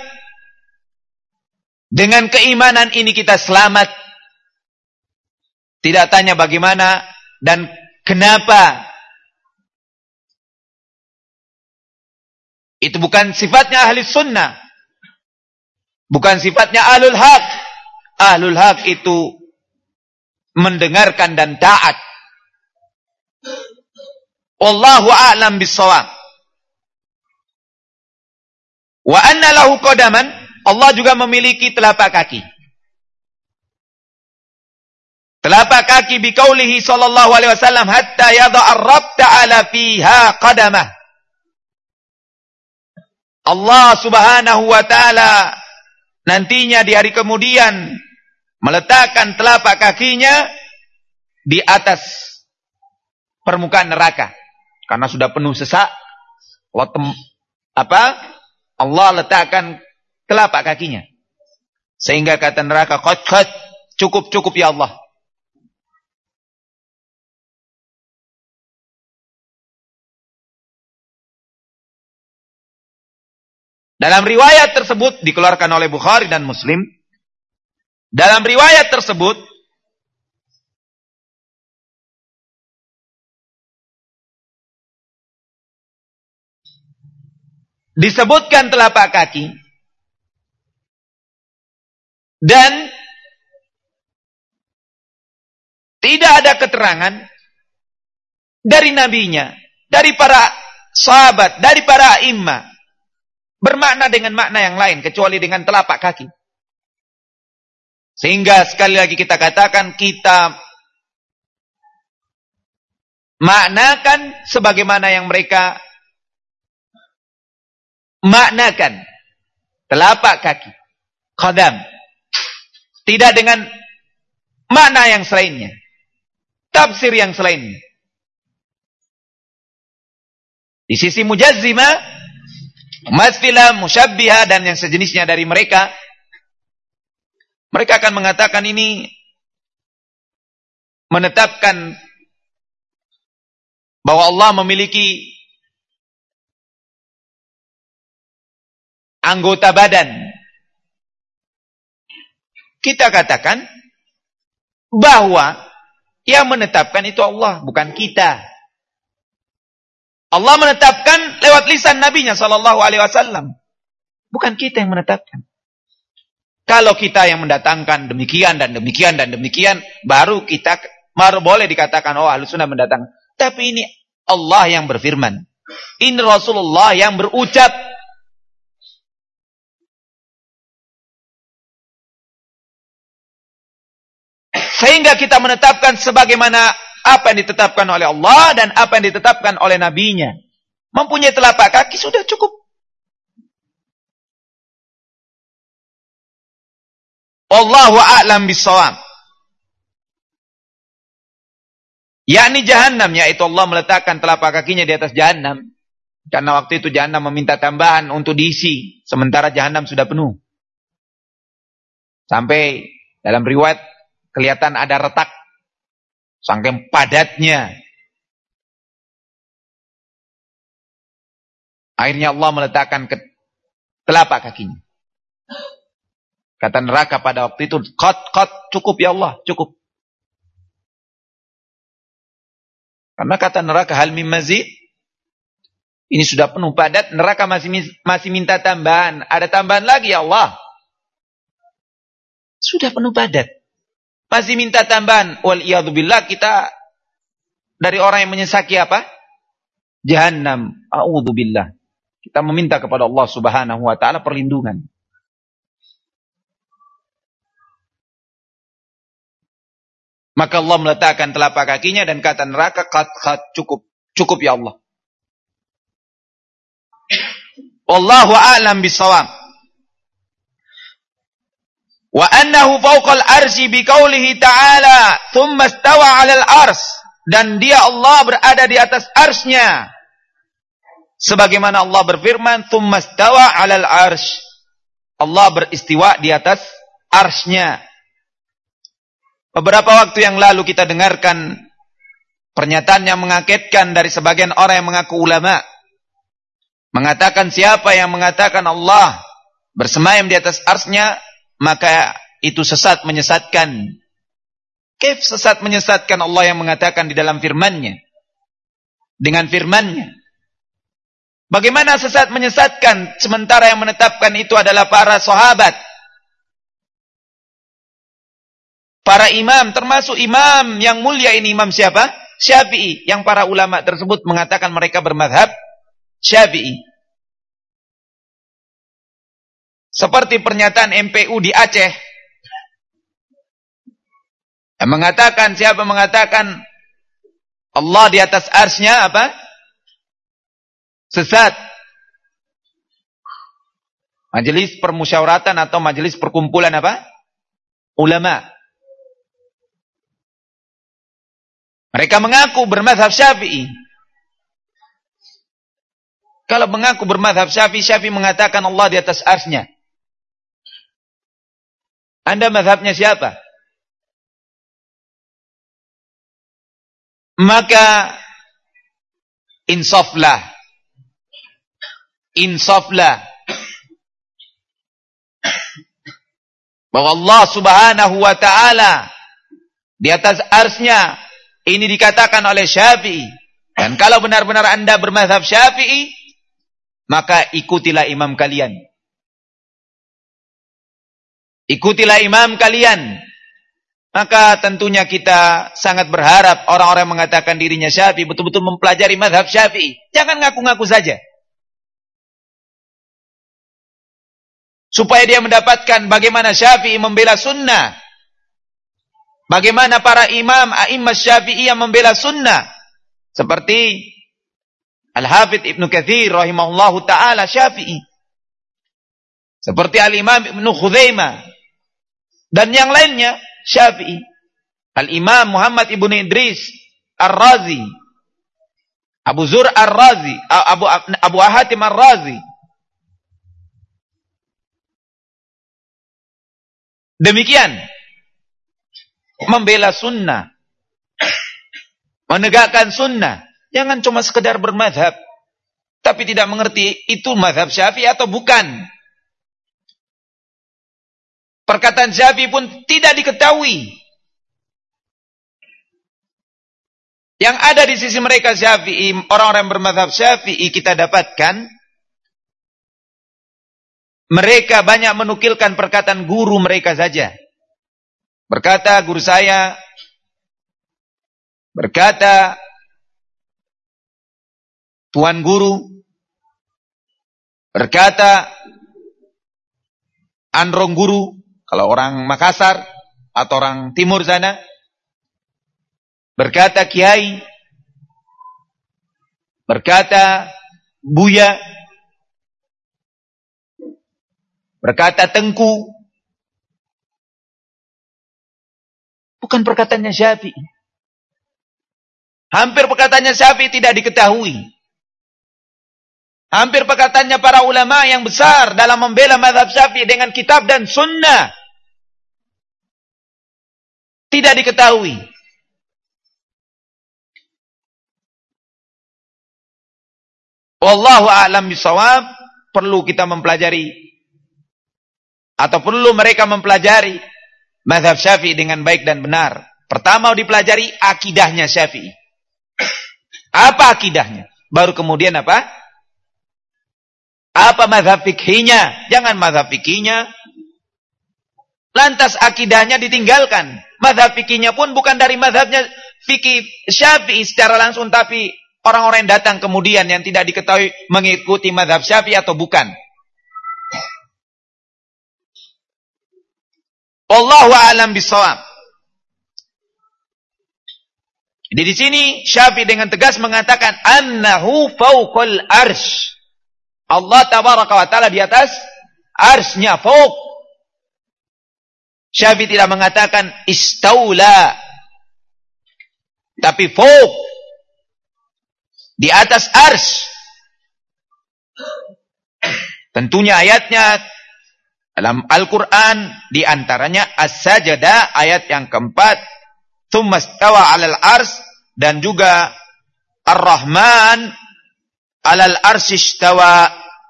dengan keimanan ini kita selamat. Tidak tanya bagaimana dan kenapa. Itu bukan sifatnya ahli sunnah. Bukan sifatnya ahlul haq. Ahlul haq itu mendengarkan dan taat. Wallahu a'lam bissawab. Wa anna lahu qadaman, Allah juga memiliki telapak kaki. Telapak kaki biqaulihi sallallahu alaihi wasallam hatta yada'a ar-rabb ta'ala fiha qadamah. Allah subhanahu wa ta'ala nantinya di hari kemudian meletakkan telapak kakinya di atas permukaan neraka. Karena sudah penuh sesak, Allah letakkan telapak kakinya. Sehingga kata neraka, qad, cukup ya Allah. Dalam riwayat tersebut dikeluarkan oleh Bukhari dan Muslim. Dalam riwayat tersebut disebutkan telapak kaki dan Tidak ada keterangan dari nabinya, dari para sahabat, dari para imam bermakna dengan makna yang lain kecuali dengan telapak kaki. Sehingga sekali lagi kita katakan, kita maknakan sebagaimana yang mereka maknakan, telapak kaki, qadam. Tidak dengan makna yang selainnya, tafsir yang selainnya. Di sisi mujazzimah, mumatsilah, musyabbiha dan yang sejenisnya dari mereka, mereka akan mengatakan ini menetapkan bahwa Allah memiliki anggota badan. Kita katakan bahwa yang menetapkan itu Allah, bukan kita. Allah menetapkan lewat lisan nabinya sallallahu alaihi wasallam, bukan kita yang menetapkan. Kalau kita yang mendatangkan demikian dan demikian dan demikian, baru boleh dikatakan oh Ahlus Sunnah mendatangkan. Tapi ini Allah yang berfirman, ini Rasulullah yang berucap. Sehingga kita menetapkan sebagaimana apa yang ditetapkan oleh Allah dan apa yang ditetapkan oleh nabinya. Mempunyai telapak kaki sudah cukup. Wallahu a'lam bissawab. Yakni jahannam, yaitu Allah meletakkan telapak kakinya di atas jahannam. Karena waktu itu jahannam meminta tambahan untuk diisi, sementara jahannam sudah penuh. Sampai dalam riwayat kelihatan ada retak, saking padatnya. Akhirnya Allah meletakkan telapak kakinya. Kata neraka pada waktu itu, qat, cukup ya Allah, cukup. Karena kata neraka, hal mim mazid, ini sudah penuh padat, neraka masih minta tambahan. Ada tambahan lagi ya Allah. Sudah penuh padat. Masih minta tambahan. Wal iyadzubillah, kita dari orang yang menyesaki apa? Jahannam. A'udzubillah. Kita meminta kepada Allah Subhanahu wa taala perlindungan. Maka Allah meletakkan telapak kakinya dan kata neraka, qat, cukup ya Allah. Wallahu a'lam bissawab. Wa annahu fawqal arsy biqaulihi ta'ala thumma istawa 'alal ars, dan dia Allah berada di atas arsy-Nya sebagaimana Allah berfirman thumma istawa 'alal arsy, Allah beristiwa di atas arsy-Nya. Beberapa waktu yang lalu kita dengarkan pernyataan yang mengagetkan dari sebagian orang yang mengaku ulama, mengatakan siapa yang mengatakan Allah bersemayam di atas arsy-Nya, maka itu sesat, menyesatkan. Kaif sesat menyesatkan Allah yang mengatakan di dalam firman-Nya? Dengan firman-Nya. Bagaimana sesat menyesatkan sementara yang menetapkan itu adalah para sahabat, para imam, termasuk imam yang mulia ini, imam siapa? Syafi'i, yang para ulama tersebut mengatakan mereka bermadhab Syafi'i. Seperti pernyataan MPU di Aceh yang mengatakan, siapa mengatakan Allah di atas arsy-Nya apa? Sesat. Majelis permusyawaratan atau majelis perkumpulan apa? Ulama. Mereka mengaku bermazhab Syafi'i. Kalau mengaku bermazhab Syafi'i, Syafi'i mengatakan Allah di atas arsy-Nya. Anda mazhabnya siapa? Maka insaflah. Bahwa Allah Subhanahu wa taala di atas arsy-Nya ini dikatakan oleh Syafi'i. Dan kalau benar-benar Anda bermazhab Syafi'i, maka ikutilah imam kalian. Ikutilah imam kalian. Maka tentunya kita sangat berharap orang-orang yang mengatakan dirinya Syafi'i betul-betul mempelajari mazhab Syafi'i. Jangan ngaku-ngaku saja. Supaya dia mendapatkan bagaimana Syafi'i membela sunnah. Bagaimana para imam, a'immah Syafi'i yang membela sunnah. Seperti Al-Hafidh Ibnu Katsir rahimahullahu ta'ala Syafi'i. Seperti Al-Imam Ibnu Khuzaimah. Dan yang lainnya Syafi'i. Al-Imam Muhammad Ibnu Idris Ar-Razi. Abu Zur Ar-Razi. Abu Hatim Ar-Razi. Demikian. Membela sunnah. Menegakkan sunnah. Jangan cuma sekedar bermadhab. Tapi tidak mengerti itu madhab Syafi'i atau bukan. Perkataan Syafi'i pun tidak diketahui. Yang ada di sisi mereka Syafi'i, orang-orang yang bermadhab Syafi'i kita dapatkan, mereka banyak menukilkan perkataan guru mereka saja. Berkata guru saya, berkata tuan guru, berkata androng guru, kalau orang Makassar atau orang timur sana, berkata kiai, berkata buya, berkata tengku. Bukan perkataannya Syafi'i. Hampir perkataannya Syafi'i tidak diketahui. Hampir perkataannya para ulama yang besar dalam membela mazhab Syafi'i dengan kitab dan sunnah tidak diketahui. Wallahu a'lam bishawab. Perlu kita mempelajari atau perlu mereka mempelajari mazhab Syafi'i dengan baik dan benar. Pertama dipelajari akidahnya Syafi'i. Apa akidahnya? Baru kemudian apa? Apa mazhab fikihnya? Jangan mazhab fikihnya lantas akidahnya ditinggalkan. Mazhab fikihnya pun bukan dari mazhabnya fikih Syafi'i secara langsung, tapi orang-orang yang datang kemudian yang tidak diketahui mengikuti mazhab Syafi'i atau bukan. Wallahu a'lam bishawab. Jadi di sini Syafi'i dengan tegas mengatakan annahu fawqal arsy. Allah tabaraka wa taala di atas arsy-Nya, fawq. Syafi'i tidak mengatakan istaula, tapi fawq, di atas arsy. Tentunya ayatnya dalam Al-Quran diantaranya As-Sajdah ayat yang keempat, tsumma stawa 'alal arsy, dan juga Ar-Rahman 'alal arsy istawa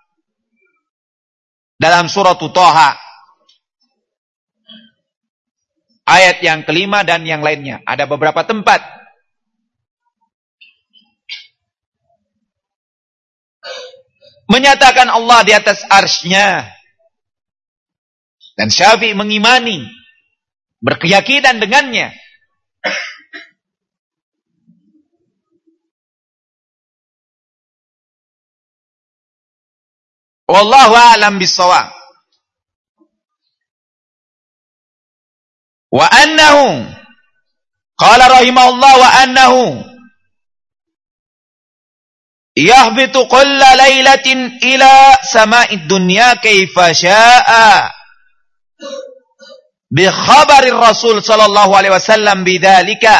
dalam surah Thaha ayat yang kelima dan yang lainnya. Ada beberapa tempat. Menyatakan Allah di atas arsy-Nya. Dan Syafi'i mengimani, berkeyakinan dengannya. Wallahu a'lam bishawab. Wa annahu qala rahimahullah wa annahu yahbitu kulla lailatin ila sama'id dunya kaifa syaa bi khabarir Rasul sallallahu alaihi wasallam bidzalika.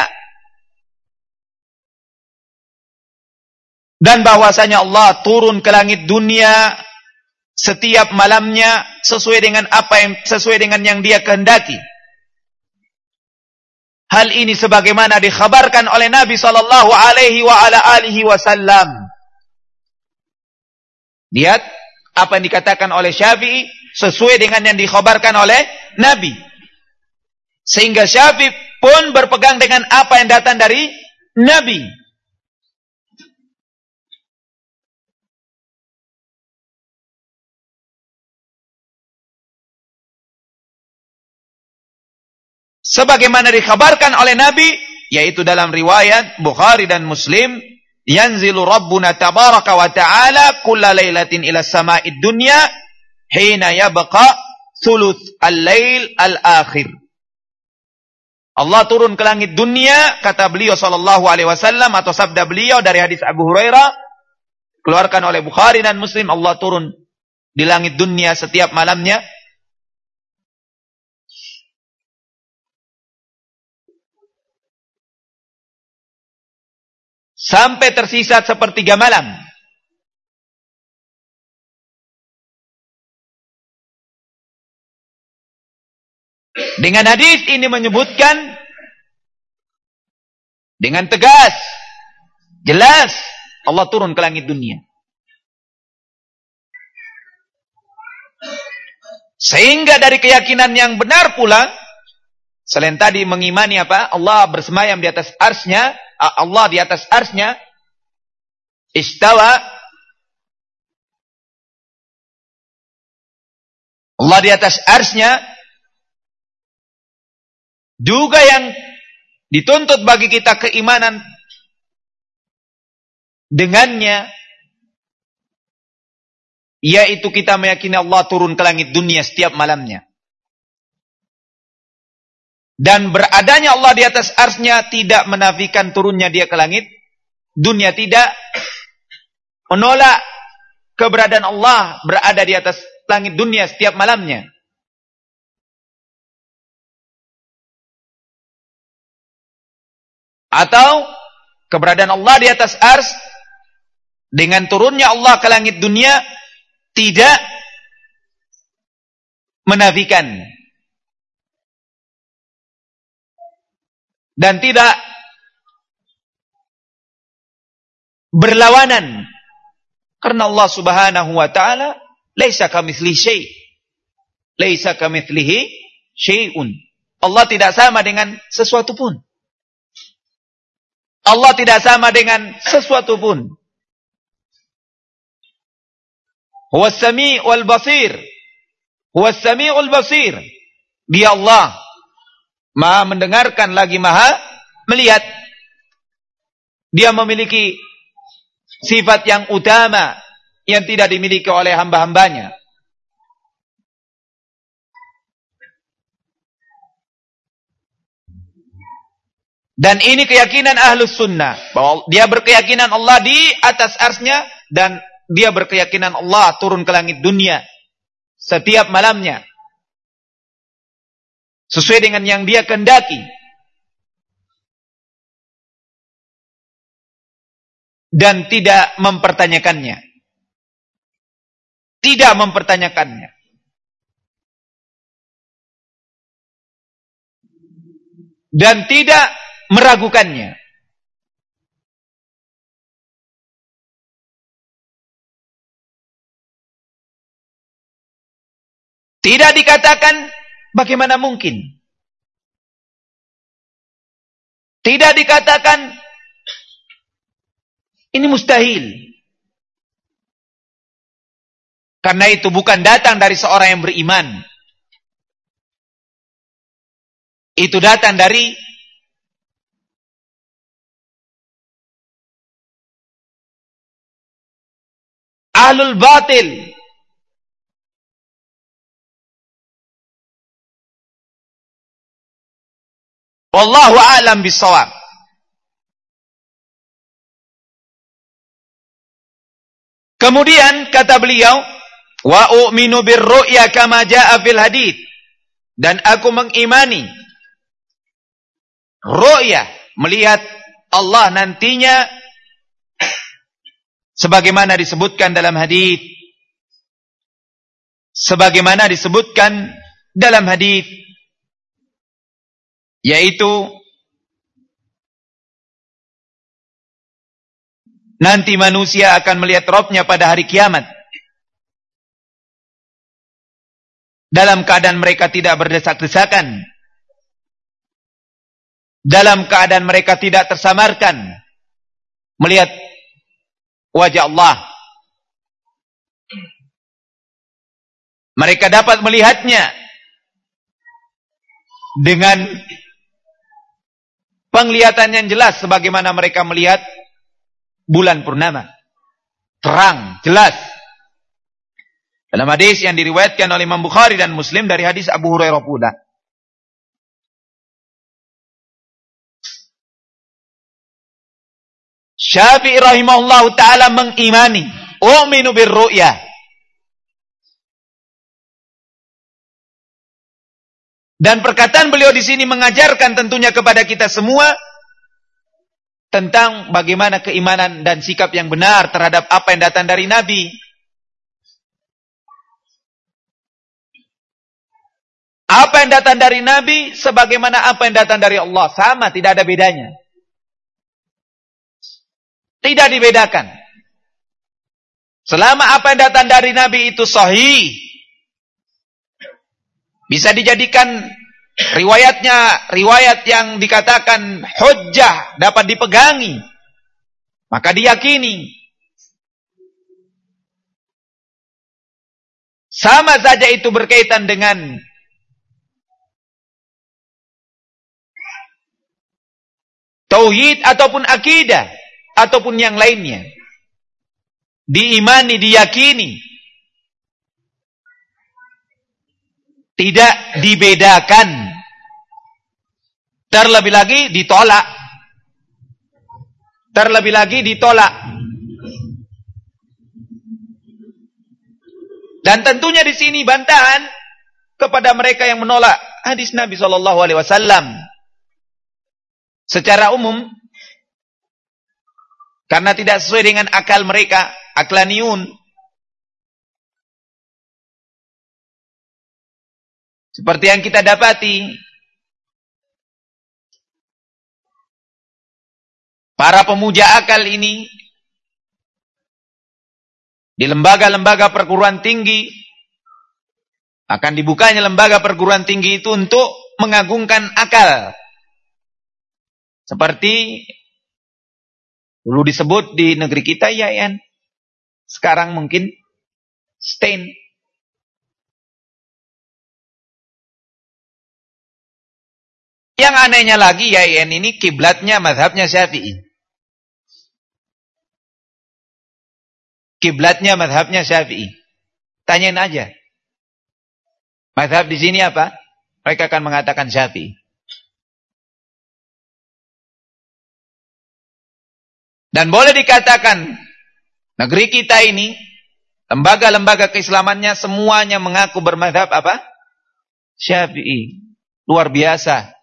Dan bahwasanya Allah turun ke langit dunia setiap malamnya sesuai dengan yang Dia kehendaki. Hal ini sebagaimana dikhabarkan oleh Nabi sallallahu alaihi wa ala alihi wasallam. Lihat apa yang dikatakan oleh Syafi'i sesuai dengan yang dikhabarkan oleh Nabi. Sehingga Syafi'i pun berpegang dengan apa yang datang dari Nabi. sebagaimana dikhabarkan oleh Nabi, yaitu dalam riwayat Bukhari dan Muslim, yanzilu rabbuna tabaraka wa ta'ala kulla lailatin ila sama'id dunya hina yabqa thuluth al-lail al-akhir. Allah turun ke langit dunia, kata beliau sallallahu alaihi wasallam, atau sabda beliau dari hadis Abu Hurairah keluarkan oleh Bukhari dan Muslim, Allah turun di langit dunia setiap malamnya sampai tersisa sepertiga malam. Dengan hadis ini menyebutkan dengan tegas, jelas, Allah turun ke langit dunia. Sehingga dari keyakinan yang benar pula, selain tadi mengimani apa? Allah bersemayam di atas arsy-Nya, Allah di atas arsy-Nya, istawa, Allah di atas arsy-Nya, juga yang dituntut bagi kita keimanan dengannya, yaitu kita meyakini Allah turun ke langit dunia setiap malamnya. Dan beradanya Allah di atas arsy-Nya tidak menafikan turunnya dia ke langit dunia, tidak menolak keberadaan Allah berada di atas langit dunia setiap malamnya. Atau keberadaan Allah di atas arsy dengan turunnya Allah ke langit dunia tidak menafikan dan tidak berlawanan, karena Allah Subhanahu wa taala laisa kamitslihi syai', laisa kamitslihi syai'un. Allah tidak sama dengan sesuatu pun. Allah tidak sama dengan sesuatu pun. Huwas sami'ul basir. Huwas sami'ul basir. Dia Allah Maha mendengarkan lagi Maha melihat. Dia memiliki sifat yang utama yang tidak dimiliki oleh hamba-hambanya. Dan ini keyakinan ahlus sunnah, bahwa dia berkeyakinan Allah di atas arsy-Nya dan dia berkeyakinan Allah turun ke langit dunia setiap malamnya sesuai dengan yang dia kehendaki. Dan tidak mempertanyakannya. Tidak mempertanyakannya. Dan tidak meragukannya. Tidak dikatakan bagaimana mungkin. Tidak dikatakan ini mustahil. Karena itu bukan datang dari seorang yang beriman. Itu datang dari ahlul batil. Wallahu a'lam bishawab. Kemudian kata beliau, wa u'minu birru'ya kama jaa'a fil hadits. Dan aku mengimani ru'ya, melihat Allah nantinya sebagaimana disebutkan dalam hadits. Sebagaimana disebutkan dalam hadits, yaitu nanti manusia akan melihat Rabb-Nya pada hari kiamat dalam keadaan mereka tidak berdesak-desakan, dalam keadaan mereka tidak tersamarkan melihat wajah Allah. Mereka dapat melihatnya dengan penglihatan yang jelas sebagaimana mereka melihat bulan purnama. Terang, jelas. Dalam hadis yang diriwayatkan oleh Imam Bukhari dan Muslim dari hadis Abu Hurairah pula. Syafi'i rahimahullahu ta'ala mengimani. U'minu birru'yah. Dan perkataan beliau di sini mengajarkan tentunya kepada kita semua tentang bagaimana keimanan dan sikap yang benar terhadap apa yang datang dari Nabi. Apa yang datang dari Nabi sebagaimana apa yang datang dari Allah. Sama, tidak ada bedanya. Tidak dibedakan. Selama apa yang datang dari Nabi itu sahih, bisa dijadikan riwayatnya riwayat yang dikatakan hujjah, dapat dipegangi, maka diyakini. Sama saja itu berkaitan dengan tauhid ataupun akidah ataupun yang lainnya. Diimani, diyakini. Tidak dibedakan. Terlebih lagi ditolak. Terlebih lagi ditolak. Dan tentunya di sini bantahan kepada mereka yang menolak hadis Nabi SAW secara umum, karena tidak sesuai dengan akal mereka, aklaniun. Seperti yang kita dapati, para pemuja akal ini di lembaga-lembaga perguruan tinggi, akan dibukanya lembaga perguruan tinggi itu untuk mengagungkan akal. Seperti dulu disebut di negeri kita IAIN, sekarang mungkin STAIN. Yang anehnya lagi, IAIN ini kiblatnya mazhabnya Syafi'i. Kiblatnya mazhabnya Syafi'i. Tanyain aja. Mazhab di sini apa? Mereka akan mengatakan Syafi'i. Dan boleh dikatakan negeri kita ini, lembaga-lembaga keislamannya semuanya mengaku bermazhab apa? Syafi'i. Luar biasa.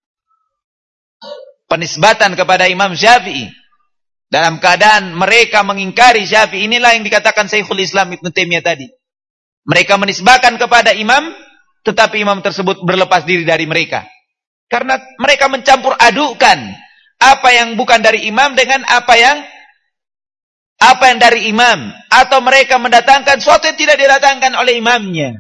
Penisbatan kepada Imam Syafi'i. Dalam keadaan mereka mengingkari Syafi'i, inilah yang dikatakan Syekhul Islam Ibnu Taimiyah tadi. Mereka menisbahkan kepada imam, tetapi imam tersebut berlepas diri dari mereka. Karena mereka mencampur adukkan apa yang bukan dari imam dengan apa yang dari imam. Atau mereka mendatangkan sesuatu yang tidak didatangkan oleh imamnya.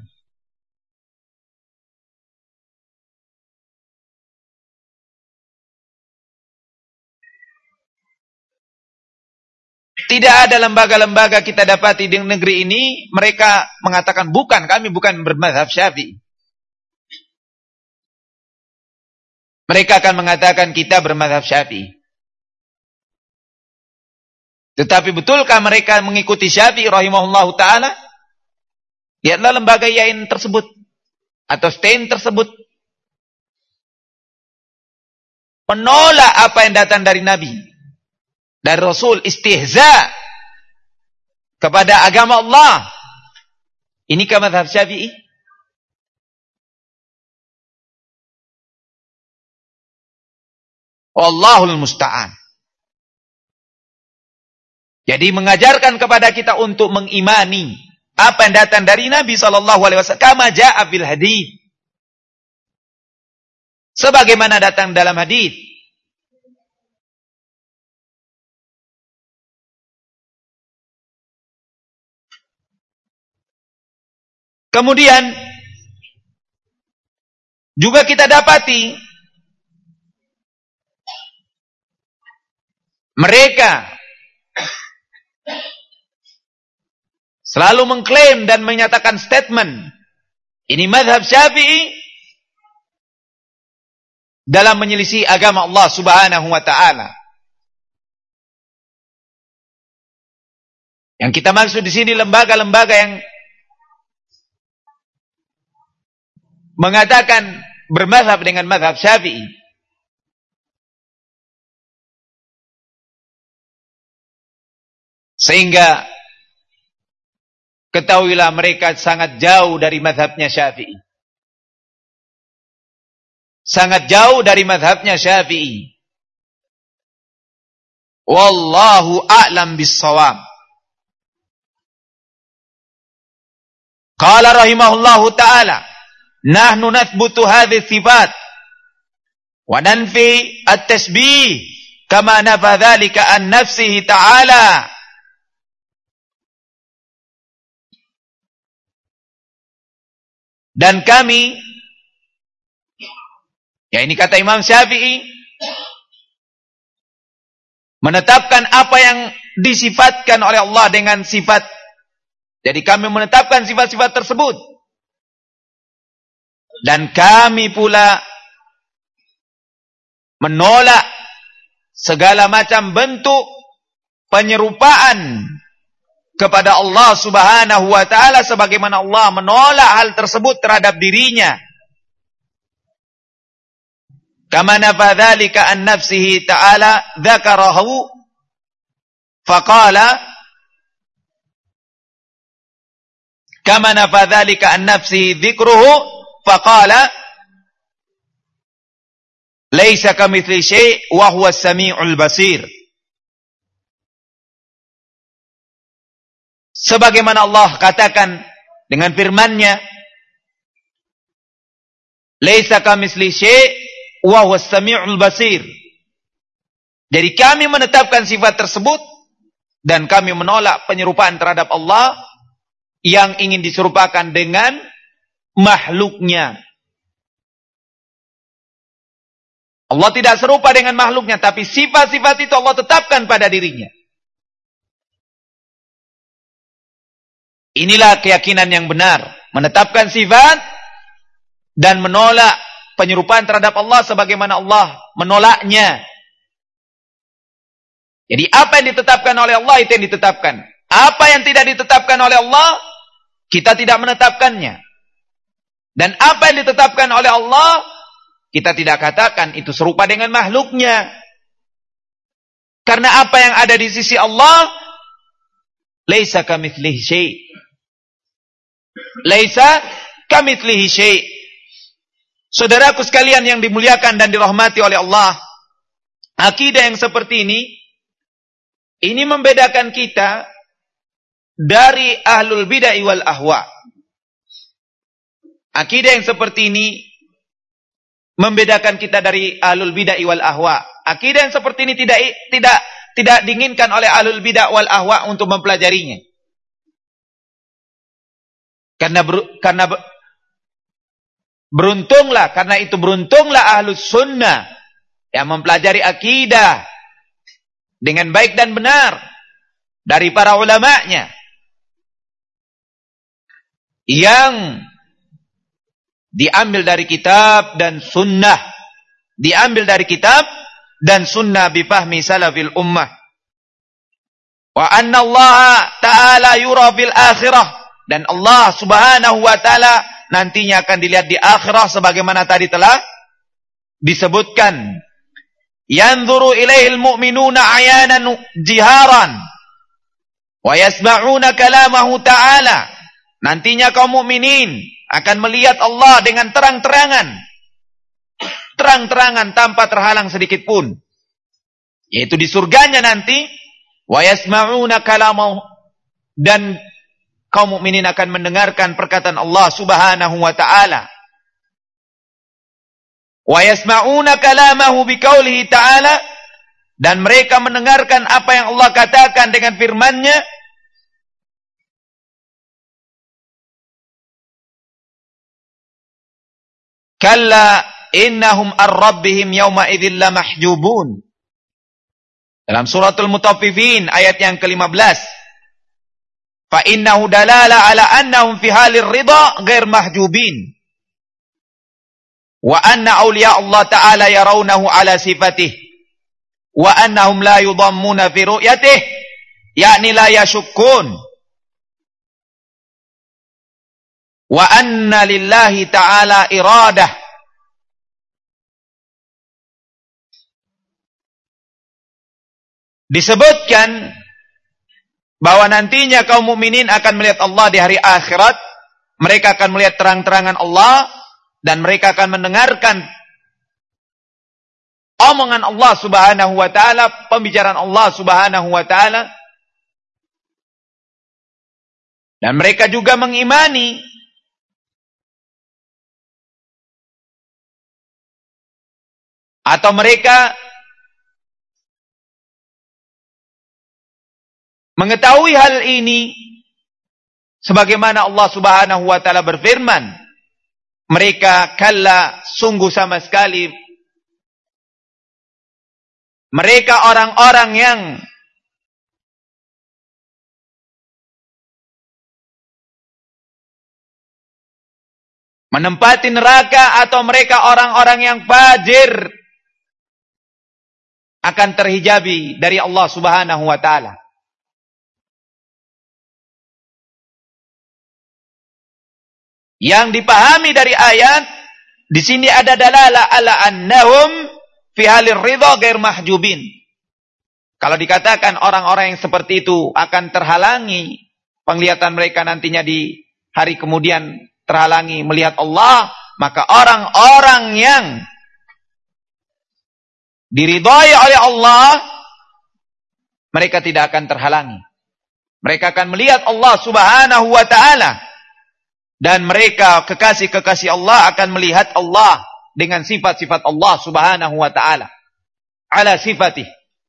Tidak ada lembaga-lembaga kita dapati di negeri ini, mereka mengatakan kami bukan bermazhab Syafi'i. Mereka akan mengatakan kita bermazhab Syafi'i. Tetapi betulkah mereka mengikuti Syafi'i rahimahullahu ta'ala? Lihatlah lembaga IAIN tersebut atau STAIN tersebut menolak apa yang datang dari Nabi, dari Rasul, istihza kepada agama Allah. Ini ke mazhab Syafi'i? Wallahul musta'an. Jadi mengajarkan kepada kita untuk mengimani apa yang datang dari Nabi SAW. Kama ja'a bil hadits. Sebagaimana datang dalam hadis. Kemudian juga kita dapati mereka selalu mengklaim dan menyatakan statement, ini mazhab Syafi'i, dalam menyelisih agama Allah Subhanahu wa taala. Yang kita maksud di sini lembaga-lembaga yang mengatakan bermazhab dengan mazhab Syafi'i. Sehingga ketahuilah mereka sangat jauh dari mazhabnya Syafi'i. Sangat jauh dari mazhabnya Syafi'i. Wallahu a'lam bis-shawab. Qala rahimahullahu ta'ala, nahnu nathbutu hadhihi sifat wa nanfi at-tasbih kama nafa dzalika an nafsihi ta'ala. Dan kami, ya ini kata Imam Syafi'i, menetapkan apa yang disifatkan oleh Allah dengan sifat. Jadi kami menetapkan sifat-sifat tersebut. Dan kami pula menolak segala macam bentuk penyerupaan kepada Allah Subhanahu wa taala sebagaimana Allah menolak hal tersebut terhadap dirinya. Kama nafa dzalika an nafsihi ta'ala dzakarahu faqala kama nafa dzalika an nafsihi dzikruhu faqala laisa kamitsli syai' wa huwa as-sami'ul basir. Sebagaimana Allah katakan dengan firman-Nya, laisa kamitsli syai' wa huwa as-sami'ul basir. Jadi kami menetapkan sifat tersebut dan kami menolak penyerupaan terhadap Allah yang ingin diserupakan dengan makhluknya. Allah tidak serupa dengan makhluknya, tapi sifat-sifat itu Allah tetapkan pada dirinya. Inilah keyakinan yang benar, menetapkan sifat dan menolak penyerupaan terhadap Allah sebagaimana Allah menolaknya. Jadi apa yang ditetapkan oleh Allah itu yang ditetapkan. Apa yang tidak ditetapkan oleh Allah, kita tidak menetapkannya. Dan apa yang ditetapkan oleh Allah, kita tidak katakan itu serupa dengan makhluknya. Karena apa yang ada di sisi Allah, laisa kamitslihi syai'. Laisa kamitslihi syai'. Saudaraku sekalian yang dimuliakan dan dirahmati oleh Allah, akidah yang seperti ini membedakan kita dari ahlul bid'ah wal ahwa. Akidah yang seperti ini membedakan kita dari ahlul bid'ah wal ahwa. Akidah yang seperti ini tidak diinginkan oleh ahlul bid'ah wal ahwa untuk mempelajarinya. Karena beruntunglah ahlus sunnah yang mempelajari akidah dengan baik dan benar dari para ulamanya yang diambil dari kitab dan sunnah, diambil dari kitab dan sunnah bifahmi salafil ummah. Wa anna Allah ta'ala yura fil akhirah, dan Allah Subhanahu wa taala nantinya akan dilihat di akhirah sebagaimana tadi telah disebutkan. Yanzuru ilaihil mu'minuna ayanan jiharan wa yasma'una kalamahu ta'ala. Nantinya kaum mukminin akan melihat Allah dengan terang-terangan. Terang-terangan tanpa terhalang sedikit pun. Yaitu di surganya nanti, wa yasma'una kalamahu, dan kaum mukminin akan mendengarkan perkataan Allah Subhanahu wa taala. Wa yasma'una kalamahu biqaulihi ta'ala, dan mereka mendengarkan apa yang Allah katakan dengan firman-Nya, kalla innahum ar-rabbihim yawma idzil lamahjubun. Dalam suratul Mutaffifin ayat yang ke-15. Fa innahu dalala ala annahum fi halir ridha ghair mahjubin. wa anna awliya Allah ta'ala yarawnahu ala sifatih wa annahum la yudammuna fi ru'yatih, yakni la yashukkun, wa anna lillahi ta'ala iradah, disebutkan bahwa nantinya kaum mukminin akan melihat Allah di hari akhirat. Mereka akan melihat terang-terangan Allah dan mereka akan mendengarkan omongan Allah Subhanahu wa taala, pembicaraan Allah Subhanahu wa taala. Dan mereka juga mengimani atau mereka mengetahui hal ini sebagaimana Allah Subhanahu wa taala berfirman, mereka kalla, sungguh sama sekali mereka orang-orang yang menempati neraka, atau mereka orang-orang yang fajir akan terhijabi dari Allah Subhanahu wa taala. Yang dipahami dari ayat di sini ada dalalah ala annahum fi halir ridha ghair mahjubin. Kalau dikatakan orang-orang yang seperti itu akan terhalangi penglihatan mereka nantinya di hari kemudian, terhalangi melihat Allah, maka orang-orang yang diridhai oleh Allah, mereka tidak akan terhalangi. Mereka akan melihat Allah Subhanahu wa taala. Dan mereka kekasih-kekasih Allah akan melihat Allah dengan sifat-sifat Allah Subhanahu wa taala. Ala sifatih.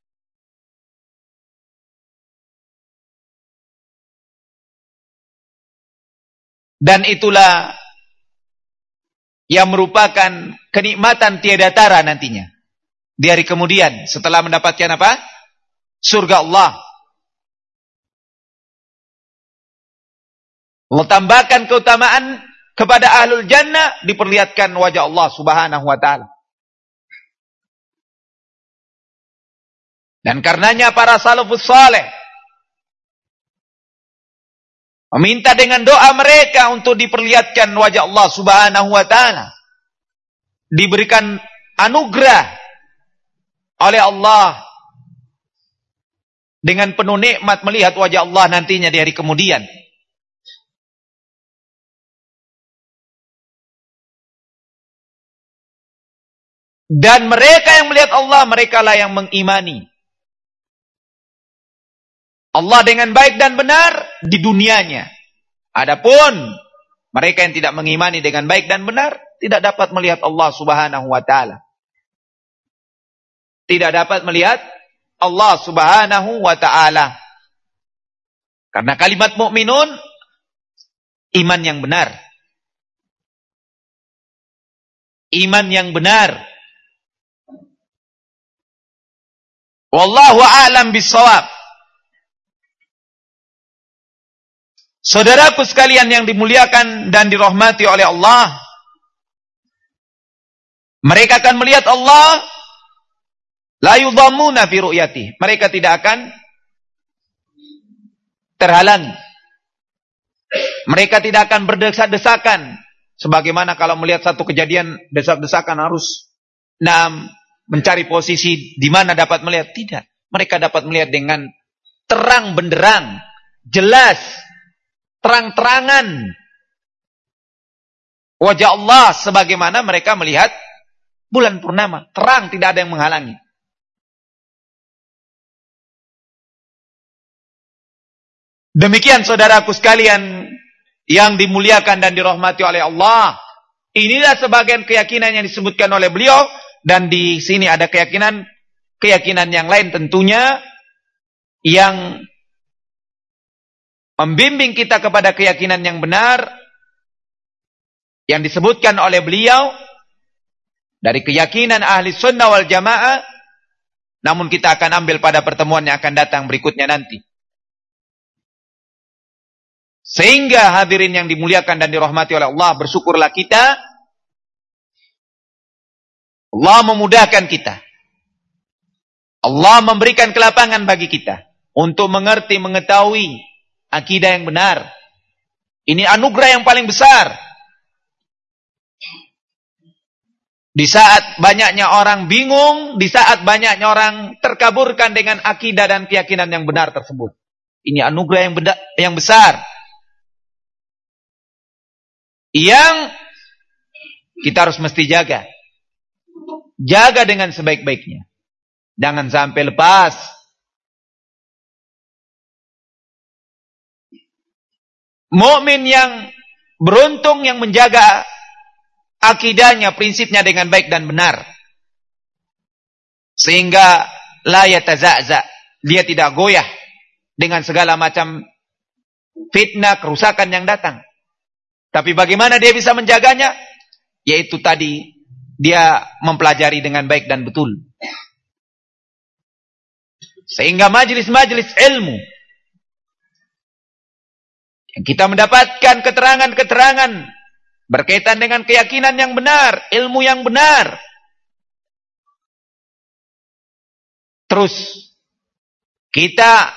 Dan itulah yang merupakan kenikmatan tiada tara nantinya. Di hari kemudian setelah mendapatkan apa? Surga Allah. Allah tambahkan keutamaan kepada ahlul jannah, diperlihatkan wajah Allah Subhanahu wa taala. Dan karenanya para salafus saleh meminta dengan doa mereka untuk diperlihatkan wajah Allah Subhanahu wa taala. Diberikan anugerah oleh Allah dengan penuh nikmat melihat wajah Allah nantinya di hari kemudian. Dan mereka yang melihat Allah, mereka lah yang mengimani Allah dengan baik dan benar di dunianya. Adapun mereka yang tidak mengimani dengan baik dan benar, tidak dapat melihat Allah Subhanahu wa taala. Tidak dapat melihat Allah Subhanahu wa taala. Karena kalimat mukminun, iman yang benar. Iman yang benar. Wallahu a'lam bissawab. Saudaraku sekalian yang dimuliakan dan dirahmati oleh Allah, mereka akan melihat Allah la yudhammuna fi ru'yati. Mereka tidak akan terhalangi. Mereka tidak akan berdesak-desakan sebagaimana kalau melihat satu kejadian desak-desakan harus mencari posisi di mana dapat melihat. Tidak. Mereka dapat melihat dengan terang benderang, jelas, terang-terangan wajah Allah sebagaimana mereka melihat bulan purnama. Terang, tidak ada yang menghalangi. Demikian saudaraku sekalian yang dimuliakan dan dirahmati oleh Allah. Inilah sebagian keyakinan yang disebutkan oleh beliau. Dan di sini ada keyakinan yang lain tentunya yang membimbing kita kepada keyakinan yang benar yang disebutkan oleh beliau dari keyakinan ahli sunnah wal jamaah. Namun kita akan ambil pada pertemuan yang akan datang berikutnya nanti. Sehingga hadirin yang dimuliakan dan dirahmati oleh Allah, bersyukurlah kita Allah memudahkan kita. Allah memberikan kelapangan bagi kita untuk mengerti, mengetahui akidah yang benar. Ini anugerah yang paling besar. Di saat banyaknya orang bingung, di saat banyaknya orang terkaburkan dengan akidah dan keyakinan yang benar tersebut. Ini anugerah yang besar. Yang kita harus mesti jaga. Jaga dengan sebaik-baiknya. Jangan sampai lepas. Mukmin yang beruntung yang menjaga akidahnya, prinsipnya dengan baik dan benar. Sehingga la yataza'za, dia tidak goyah dengan segala macam fitnah, kerusakan yang datang. Tapi bagaimana dia bisa menjaganya? Yaitu tadi, dia mempelajari dengan baik dan betul. Sehingga majelis-majelis ilmu yang kita mendapatkan keterangan-keterangan berkaitan dengan keyakinan yang benar, ilmu yang benar. Terus kita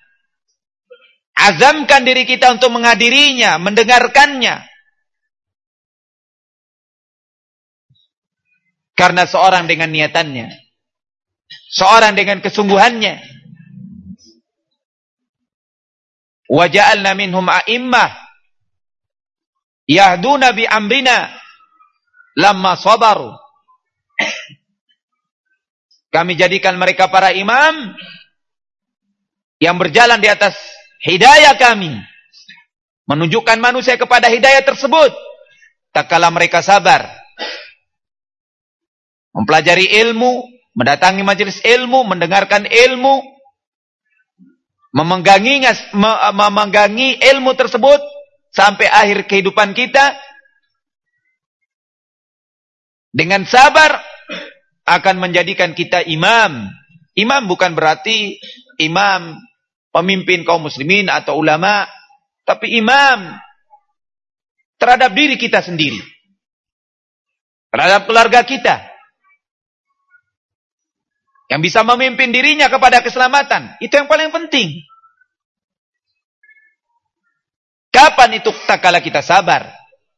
azamkan diri kita untuk menghadirinya, mendengarkannya. Karena seorang dengan niatannya, seorang dengan kesungguhannya. Wa ja'alna minhum a'immah yahduna bi amrina lamma sabaru. Kami jadikan mereka para imam yang berjalan di atas hidayah kami, menunjukkan manusia kepada hidayah tersebut tak kala mereka sabar, mempelajari ilmu, mendatangi majelis ilmu, mendengarkan ilmu, memenggangi ilmu tersebut sampai akhir kehidupan kita. Dengan sabar akan menjadikan kita imam. Imam bukan berarti imam pemimpin kaum muslimin atau ulama, tapi imam terhadap diri kita sendiri, terhadap keluarga kita, yang bisa memimpin dirinya kepada keselamatan. Itu yang paling penting. Kapan itu tak kala kita sabar?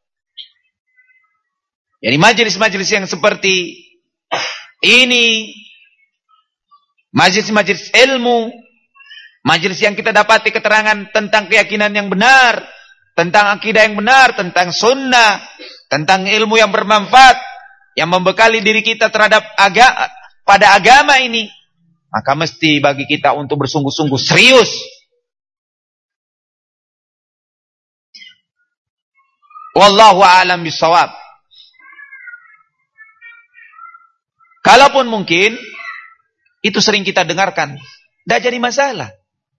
Jadi majelis-majelis yang seperti ini, majelis-majelis ilmu, majelis yang kita dapati keterangan tentang keyakinan yang benar, tentang akidah yang benar, tentang sunnah, tentang ilmu yang bermanfaat, yang membekali diri kita terhadap pada agama ini, maka mesti bagi kita untuk bersungguh-sungguh serius. Wallahu a'lam bishawab. Kalaupun mungkin itu sering kita dengarkan, tidak jadi masalah.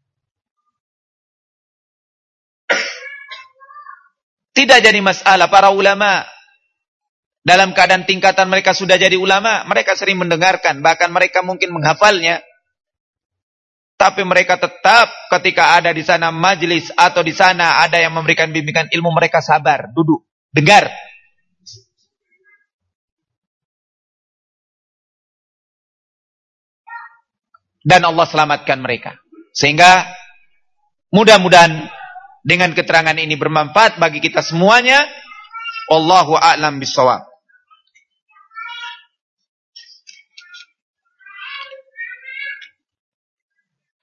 Tidak jadi masalah. Para ulama dalam keadaan tingkatan mereka sudah jadi ulama, mereka sering mendengarkan, bahkan mereka mungkin menghafalnya. Tapi mereka tetap ketika ada di sana majelis atau di sana ada yang memberikan bimbingan ilmu, mereka sabar, duduk, dengar. Dan Allah selamatkan mereka. Sehingga mudah-mudahan dengan keterangan ini bermanfaat bagi kita semuanya. Wallahu a'lam bishawab.